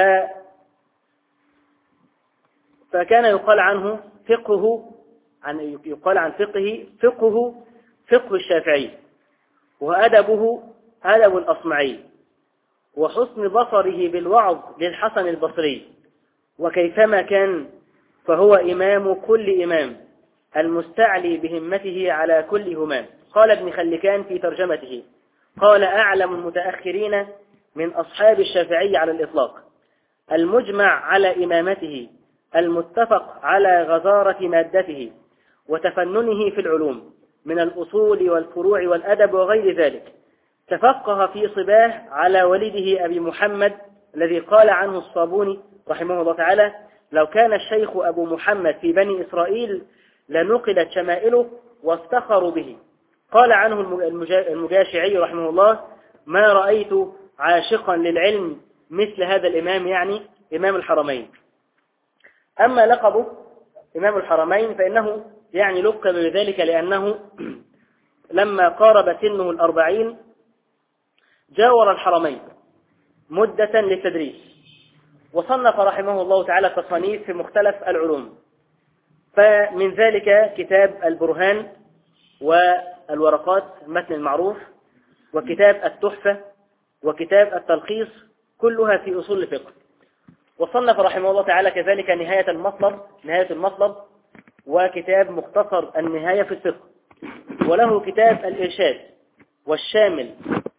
فكان يقال عنه فقه عن يقال عن فقه فقه فقه الشافعي، وأدبه أدب الأصمعي، وحسن بصره بالوعظ للحسن البصري. وكيفما كان فهو إمام كل إمام، المستعلي بهمته على كل همام. قال ابن خلكان في ترجمته: قال: أعلم المتأخرين من أصحاب الشافعي على الإطلاق، المجمع على إمامته، المتفق على غزارة مادته وتفننه في العلوم من الأصول والفروع والأدب وغير ذلك. تفقه في صباه على ولده أبي محمد الذي قال عنه الصابوني رحمه الله تعالى: لو كان الشيخ أبو محمد في بني إسرائيل لنقلت شمائله وافتخروا به. قال عنه المجاشعي رحمه الله: ما رأيت عاشقا للعلم مثل هذا الإمام، يعني إمام الحرمين. أما لقبه إمام الحرمين فإنه يعني لقب بذلك لأنه لما قارب سنه الأربعين جاور الحرمين مدة للتدريس، وصنف رحمه الله تعالى تصانيف في مختلف العلوم، فمن ذلك كتاب البرهان والورقات المتن المعروف، وكتاب التحفة، وكتاب التلخيص، كلها في أصول الفقه. وصنف رحمه الله تعالى كذلك نهاية المطلب نهاية المطلب وكتاب مختصر النهاية في الفقه، وله كتاب الإرشاد والشامل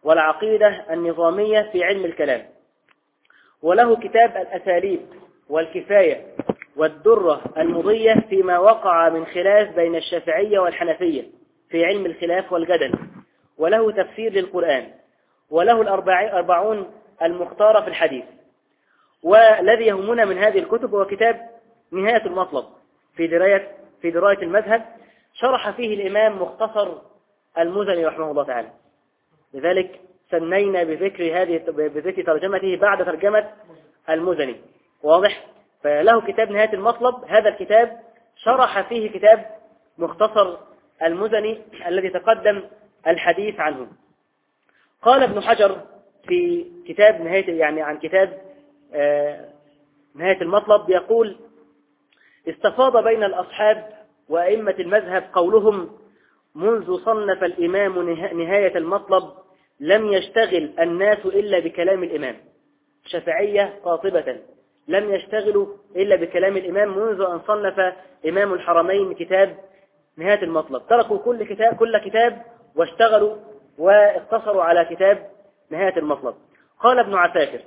والعقيدة النظامية في علم الكلام. وله كتاب الأساليب والكفاية والدرة المضية فيما وقع من خلاف بين الشافعية والحنفية في علم الخلاف والجدل. وله تفسير للقرآن. وله الأربعون المختارة في الحديث. والذي يهمنا من هذه الكتب هو كتاب نهاية المطلب في دراية في دراية المذهب، شرح فيه الإمام مختصر المزني رحمه الله تعالى. لذلك سنينا بذكر هذه بذكر ترجمته بعد ترجمة المزني. واضح؟ فله كتاب نهاية المطلب، هذا الكتاب شرح فيه كتاب مختصر المزني الذي تقدم الحديث عنه. قال ابن حجر في كتاب نهاية يعني عن كتاب آه نهاية المطلب يقول: استفاض بين الأصحاب وأئمة المذهب قولهم: منذ صنف الإمام نهاية المطلب لم يشتغل الناس إلا بكلام الإمام. شافعية قاطبة لم يشتغلوا إلا بكلام الإمام منذ أن صنف إمام الحرمين كتاب نهاية المطلب، تركوا كل كتاب كل كتاب واشتغلوا واقتصروا على كتاب نهاية المطلب. قال ابن عساكر: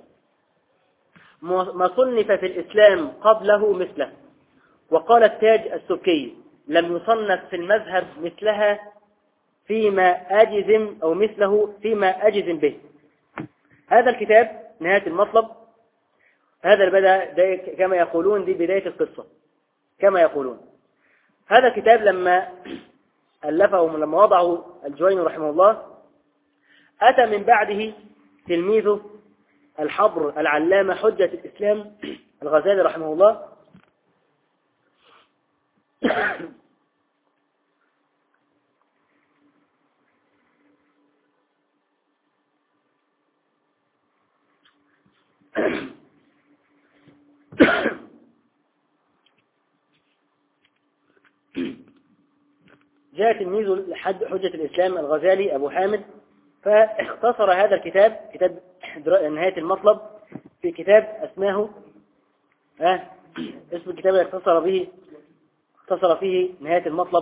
ما صنف في الإسلام قبله مثله. وقال التاج السبكي: لم يصنف في المذهب مثلها فيما أجزم أو مثله فيما أجزم به. هذا الكتاب نهاية المطلب هذا البدأ كما يقولون دي بداية القصة كما يقولون. هذا الكتاب لما ألفه لما وضعه الجويني رحمه الله أتى من بعده تلميذه الحبر العلامة حجة الإسلام الغزالي رحمه الله جاء تلميذ حجة الإسلام الغزالي أبو حامد فاختصر هذا الكتاب كتاب نهاية المطلب في كتاب اسمه ها اسم الكتاب اللي اختصر به اختصر فيه نهاية المطلب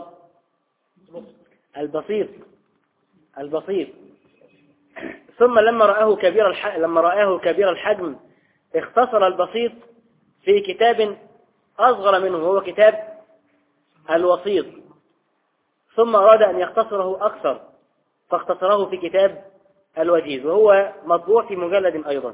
البسيط البسيط ثم لما رآه كبير الحجم لما رآه كبير الحجم اختصر البسيط في كتاب أصغر منه وهو كتاب الوسيط، ثم أراد أن يختصره أكثر فاختصره في كتاب الوجيز وهو مطبوع في مجلد أيضا.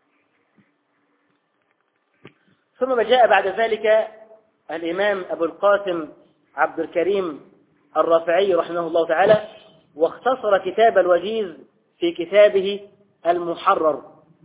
ثم جاء بعد ذلك الإمام أبو القاسم عبد الكريم الرافعي رحمه الله تعالى واختصر كتاب الوجيز في كتابه المحرر.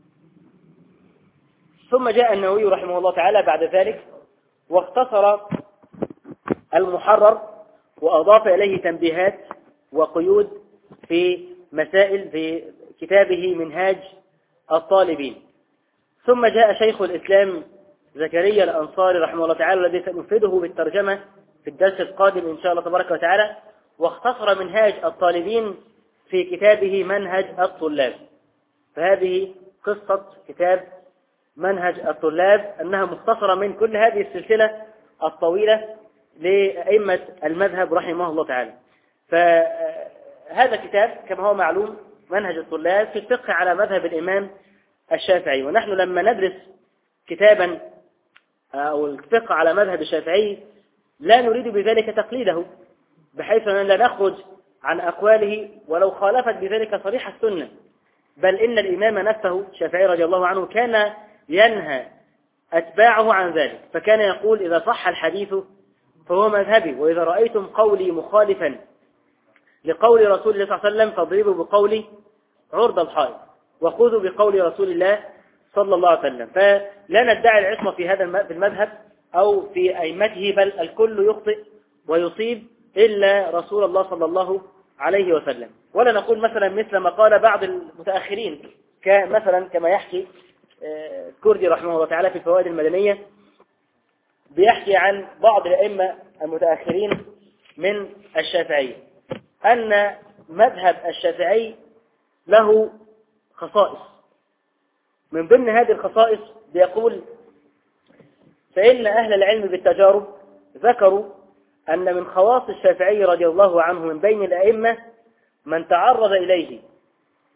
ثم جاء النووي رحمه الله تعالى بعد ذلك واختصر المحرر وأضاف إليه تنبيهات وقيود في مسائل في كتابه منهاج الطالبين. ثم جاء شيخ الإسلام زكريا الأنصاري رحمه الله تعالى الذي سنفيده بالترجمة في الدرس القادم إن شاء الله تبارك وتعالى واختصر منهاج الطالبين في كتابه منهج الطلاب. فهذه قصة كتاب منهج الطلاب أنها مختصرة من كل هذه السلسلة الطويلة لأئمة المذهب رحمه الله تعالى. فهذا الكتاب كما هو معلوم منهج الطلاب في الفقه على مذهب الإمام الشافعي، ونحن لما ندرس كتابا أو الفقه على مذهب الشافعي لا نريد بذلك تقليده بحيث أن لا نخرج عن أقواله ولو خالفت بذلك صريح السنة، بل إن الإمام نفسه الشافعي رضي الله عنه كان ينهى أتباعه عن ذلك، فكان يقول: إذا صح الحديث فهو مذهبي، وإذا رأيتم قولي مخالفا لقول رسول الله صلى الله عليه وسلم فاضربوا بقولي عرض الحائط وخذوا بقول رسول الله صلى الله عليه وسلم. فلا ندعي العصمة في هذا المذهب أو في أئمته، بل الكل يخطئ ويصيب إلا رسول الله صلى الله عليه وسلم. ولا نقول مثلا مثل ما قال بعض المتأخرين كمثلا كما يحكي الكردي رحمه الله تعالى في الفوائد المدنية، بيحكي عن بعض الأئمة المتأخرين من الشافعي أن مذهب الشافعي له خصائص، من ضمن هذه الخصائص بيقول: فإن أهل العلم بالتجارب ذكروا أن من خواص الشافعي رضي الله عنه من بين الأئمة من تعرض إليه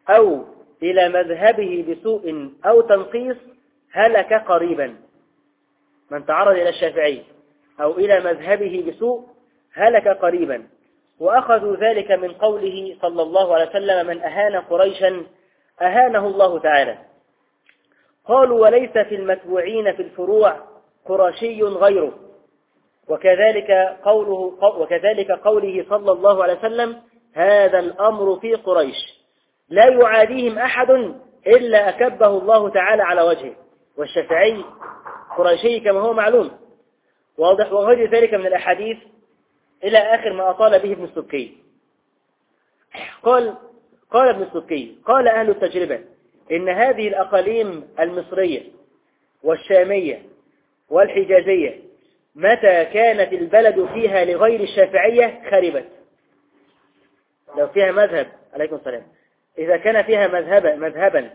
أو إلى مذهبه بسوء أو تنقيص هلك قريبا. من تعرض إلى الشافعي أو إلى مذهبه بسوء هلك قريبا. وأخذوا ذلك من قوله صلى الله عليه وسلم: من أهان قريشا أهانه الله تعالى. قالوا: وليس في المتبوعين في الفروع قرشي غيره. وكذلك قوله وكذلك قوله صلى الله عليه وسلم: هذا الأمر في قريش لا يعاديهم أحد إلا أكبه الله تعالى على وجهه. والشافعي قريشي كما هو معلوم واضح. وغير ذلك من الأحاديث إلى آخر ما أطال به ابن السبكي. قال قال ابن السبكي: قال أهل التجربة إن هذه الأقاليم المصرية والشامية والحجازية متى كانت البلد فيها لغير الشافعية خربت. لو فيها مذهب عليكم السلام إذا كان فيها مذهبا مذهبا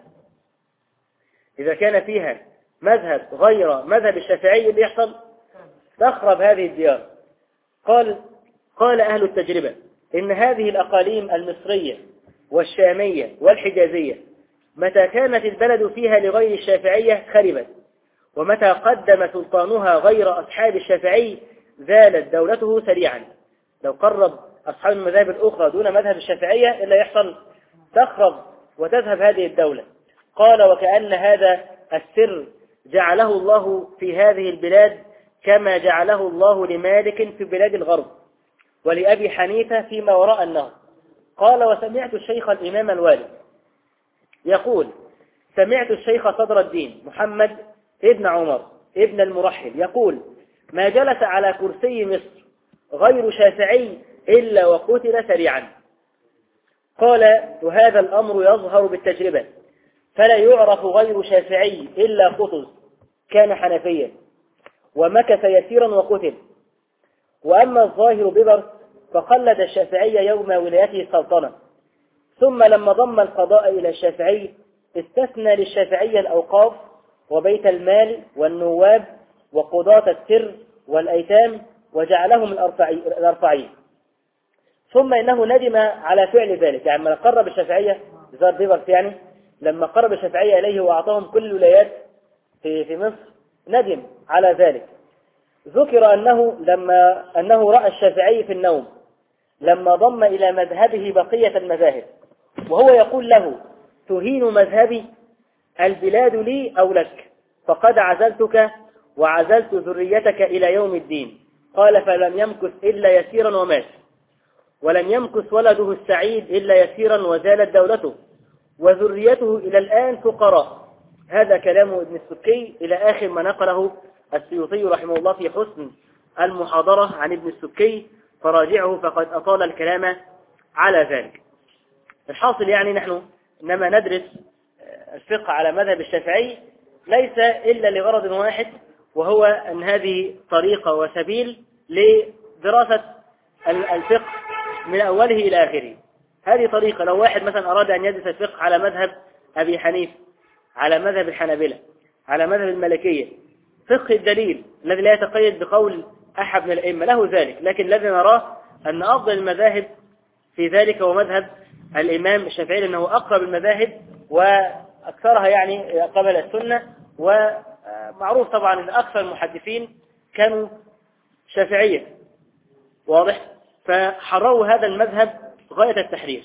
إذا كان فيها مذهب غير مذهب الشافعي اللي يحصل تخرب هذه الديار. قال قال أهل التجربة إن هذه الأقاليم المصرية والشامية والحجازية متى كانت البلد فيها لغير الشافعية خربت، ومتى قدم سلطانها غير أصحاب الشافعي زالت دولته سريعا. لو قرب أصحاب المذاهب الأخرى دون مذهب الشافعية إلا يحصل تخرب وتذهب هذه الدولة. قال: وكأن هذا السر جعله الله في هذه البلاد كما جعله الله لمالك في بلاد الغرب ولأبي حنيفة فيما وراء النهر. قال: وسمعت الشيخ الإمام الوالي يقول: سمعت الشيخ صدر الدين محمد ابن عمر ابن المرحل يقول: ما جلس على كرسي مصر غير شافعي إلا وقتل سريعا. قال: وهذا الأمر يظهر بالتجربة، فلا يعرف غير شافعي إلا قطز كان حنفيا ومكث يسيرا وقتل. وأما الظاهر ببرس فقلد الشافعي يوم ولايته السلطنة، ثم لما ضم القضاء إلى الشافعي استثنى للشافعي الأوقاف وبيت المال والنواب وقضاة السر والأيتام وجعلهم الأرفعين. ثم إنه ندم على فعل ذلك، يعني لما قرب الشافعية زار بيبرس يعني لما قرب الشافعية إليه وأعطاهم كل الولايات في في مصر ندم على ذلك. ذكر أنه لما أنه رأى الشافعي في النوم لما ضم إلى مذهبه بقية المذاهب وهو يقول له: تهين مذهبي؟ البلاد لي أو لك؟ فقد عزلتك وعزلت ذريتك إلى يوم الدين. قال: فلم يمكث إلا يسيرا ومات، ولم يمكث ولده السعيد إلا يسيرا وزالت دولته، وذريته إلى الآن فقراء. هذا كلام ابن السبكي إلى آخر ما نقله السيوطي رحمه الله في حسن المحاضرة عن ابن السبكي، فراجعه فقد أطال الكلام على ذلك. الحاصل يعني نحن إنما ندرس الفقه على مذهب الشافعي ليس إلا لغرض واحد، وهو أن هذه طريقة وسبيل لدراسة الفقه من أوله إلى آخره. هذه طريقة. لو واحد مثلا أراد أن يدرس الفقه على مذهب أبي حنيفة، على مذهب الحنابلة، على مذهب المالكية، فقه الدليل الذي لا يتقيد بقول أحد من الأئمة له ذلك، لكن الذي نراه أن أفضل المذاهب في ذلك هو مذهب الإمام الشافعي، لأنه أقرب المذاهب وأكثرها يعني قبل السنة. ومعروف طبعا أن أكثر المحدثين كانوا شافعية واضح، فحرروا هذا المذهب غاية التحرير.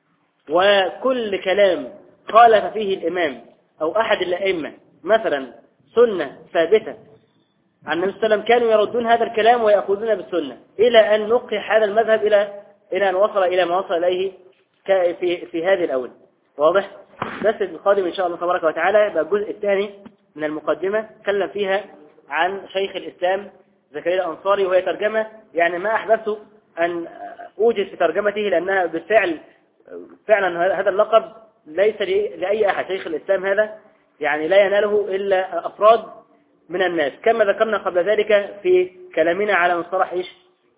وكل كلام خالف فيه الإمام أو أحد الأئمة مثلا سنة ثابتة عن النبي صلى الله عليه وسلم كانوا يردون هذا الكلام ويأخذون بالسنة إلى أن نقح هذا المذهب إلى إلى أن وصل إلى ما وصل إليه في في هذه الأول واضح. درس القادم إن شاء الله تبارك وتعالى يبقى الجزء الثاني من المقدمة تكلم فيها عن شيخ الإسلام زكريا الأنصاري، وهي ترجمة يعني ما أحببت أن أوجد في ترجمته لأنها بالفعل فعلا هذا اللقب ليس لأي أحد. شيخ الإسلام هذا يعني لا يناله إلا أفراد من الناس، كما ذكرنا قبل ذلك في كلامنا على مصطلح إيش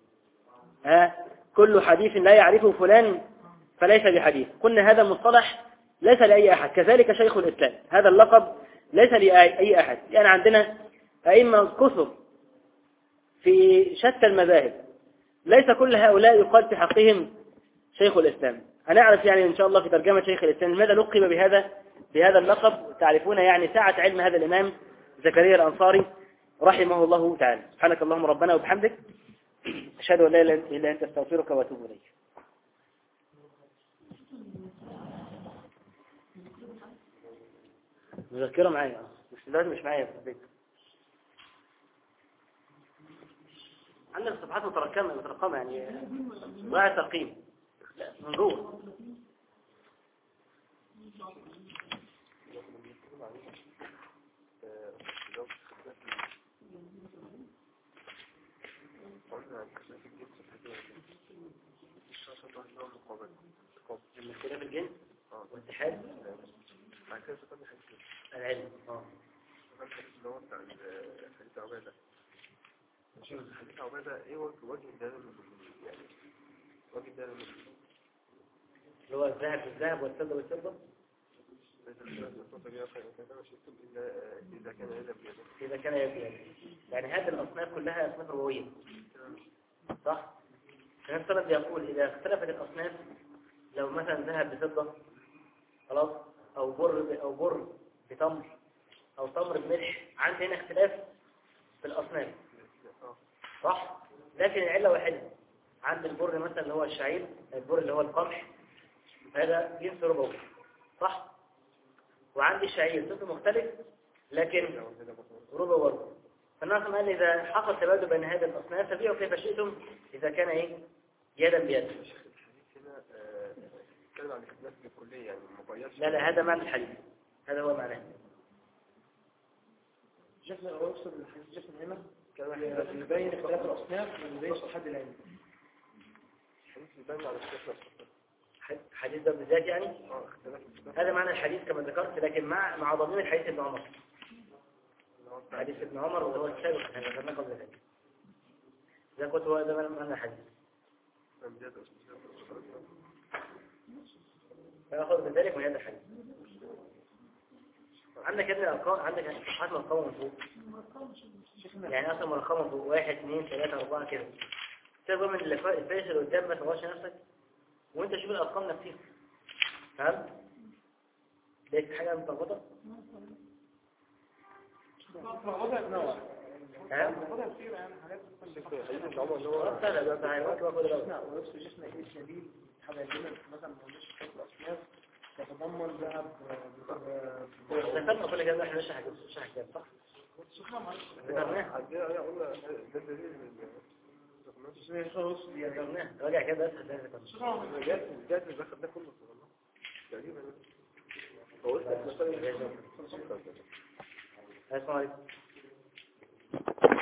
ها كل حديث لا يعرفه فلان فليس بحديث. قلنا هذا المصطلح ليس لأي أحد. كذلك شيخ الإسلام هذا اللقب ليس لأي أحد، يعني عندنا أئمة كثر في شتى المذاهب، ليس كل هؤلاء يقال في حقهم شيخ الإسلام. هنعرف يعني إن شاء الله في ترجمة شيخ الإسلام لماذا لقب بهذا بهذا اللقب. تعرفون يعني سعة علم هذا الإمام زكريا الأنصاري رحمه الله تعالى. سبحانك اللهم ربنا وبحمدك، أشهد أن لا إله إلا أنت، أستغفرك وأتوب إليك. مذكرة معايا بس دلوقتي مش معايا في البيت. عندنا صفحات مترقمة مترقمة يعني ضاع ترقيم. لا من جوه. المشكلة في الجنس والاتحاد العلم. اه اللي هو بتاع حديث عبادة. حديث عبادة ايه وجه الدلالة يعني وجه الدلالة اللي هو الذهب بالذهب والفضة بالفضة. إذا كان يدا بيده. إذا كان يدا بيده. يعني هذه الأصناف كلها أصناف ربوية. صح؟ النبي صلى الله عليه وسلم يقول إذا اختلفت الأصناف، لو مثلا ذهب بفضة خلاص، أو بر أو بر بتمر، أو تمر بملح، عندي هنا اختلاف في الأصناف. صح؟ لكن العلة واحدة. عند البر مثلا اللي هو الشعير، البر اللي هو القمح، هذا جنس ربوي. صح؟ وعندي الشعير صنف مختلف لكن ربوي برضه. فالناس قال إذا حصل تبادل بين هذه الأصناف فبيعوا كيف شئتم إذا كان إيه يدا بيد. لا لا هذا معنى الحديث، هذا هو معناه. شيخنا هو يقصد الحديث شيخنا هنا يبين اختلاف الأصناف ويبين صحة العلم. الحديث يبين على الشيخ حديث ده بالذات يعني هذا معنى الحديث كما ذكرت، لكن مع مع ضمن الحديث ابن عمر. حديث ابن عمر وهو السابق احنا ذكرناه قبل ذلك. إذا قلت هو هذا معنى الحديث. فأخذ من ذلك من هذا الحديث. عندك هذه الأرقام، عندك صفحات مرقمة من فوق. يعني أصلا مرقمة من فوق واحد اثنين ثلاثة أربعة كده. تقول من الفيس اللي قدام ما تغش نفسك وأنت شوف الأرقام نفسها. فهمت؟ لقيت حاجة متلخبطة؟ وضع نوع. ها؟ وضع كثير يعني حاجات حديث ابن عمر اللي هو سهلة بس هيوقف وأقول لك. لا ويقصد شيخنا إيه شديد حاجة يجينا مثلا ما عندش خط الأصناف يتضمن ذهب. ذكرنا كل كده احنا نشرح نشرح كده صح؟ شيخنا معلش. ذكرناه. عندنا قلنا ده دليل ذكرناه. راجع كده بس هتلاقي شيخنا جات جات الزخم ده كله تقريبا هو لسه مثلا السلام عليكم.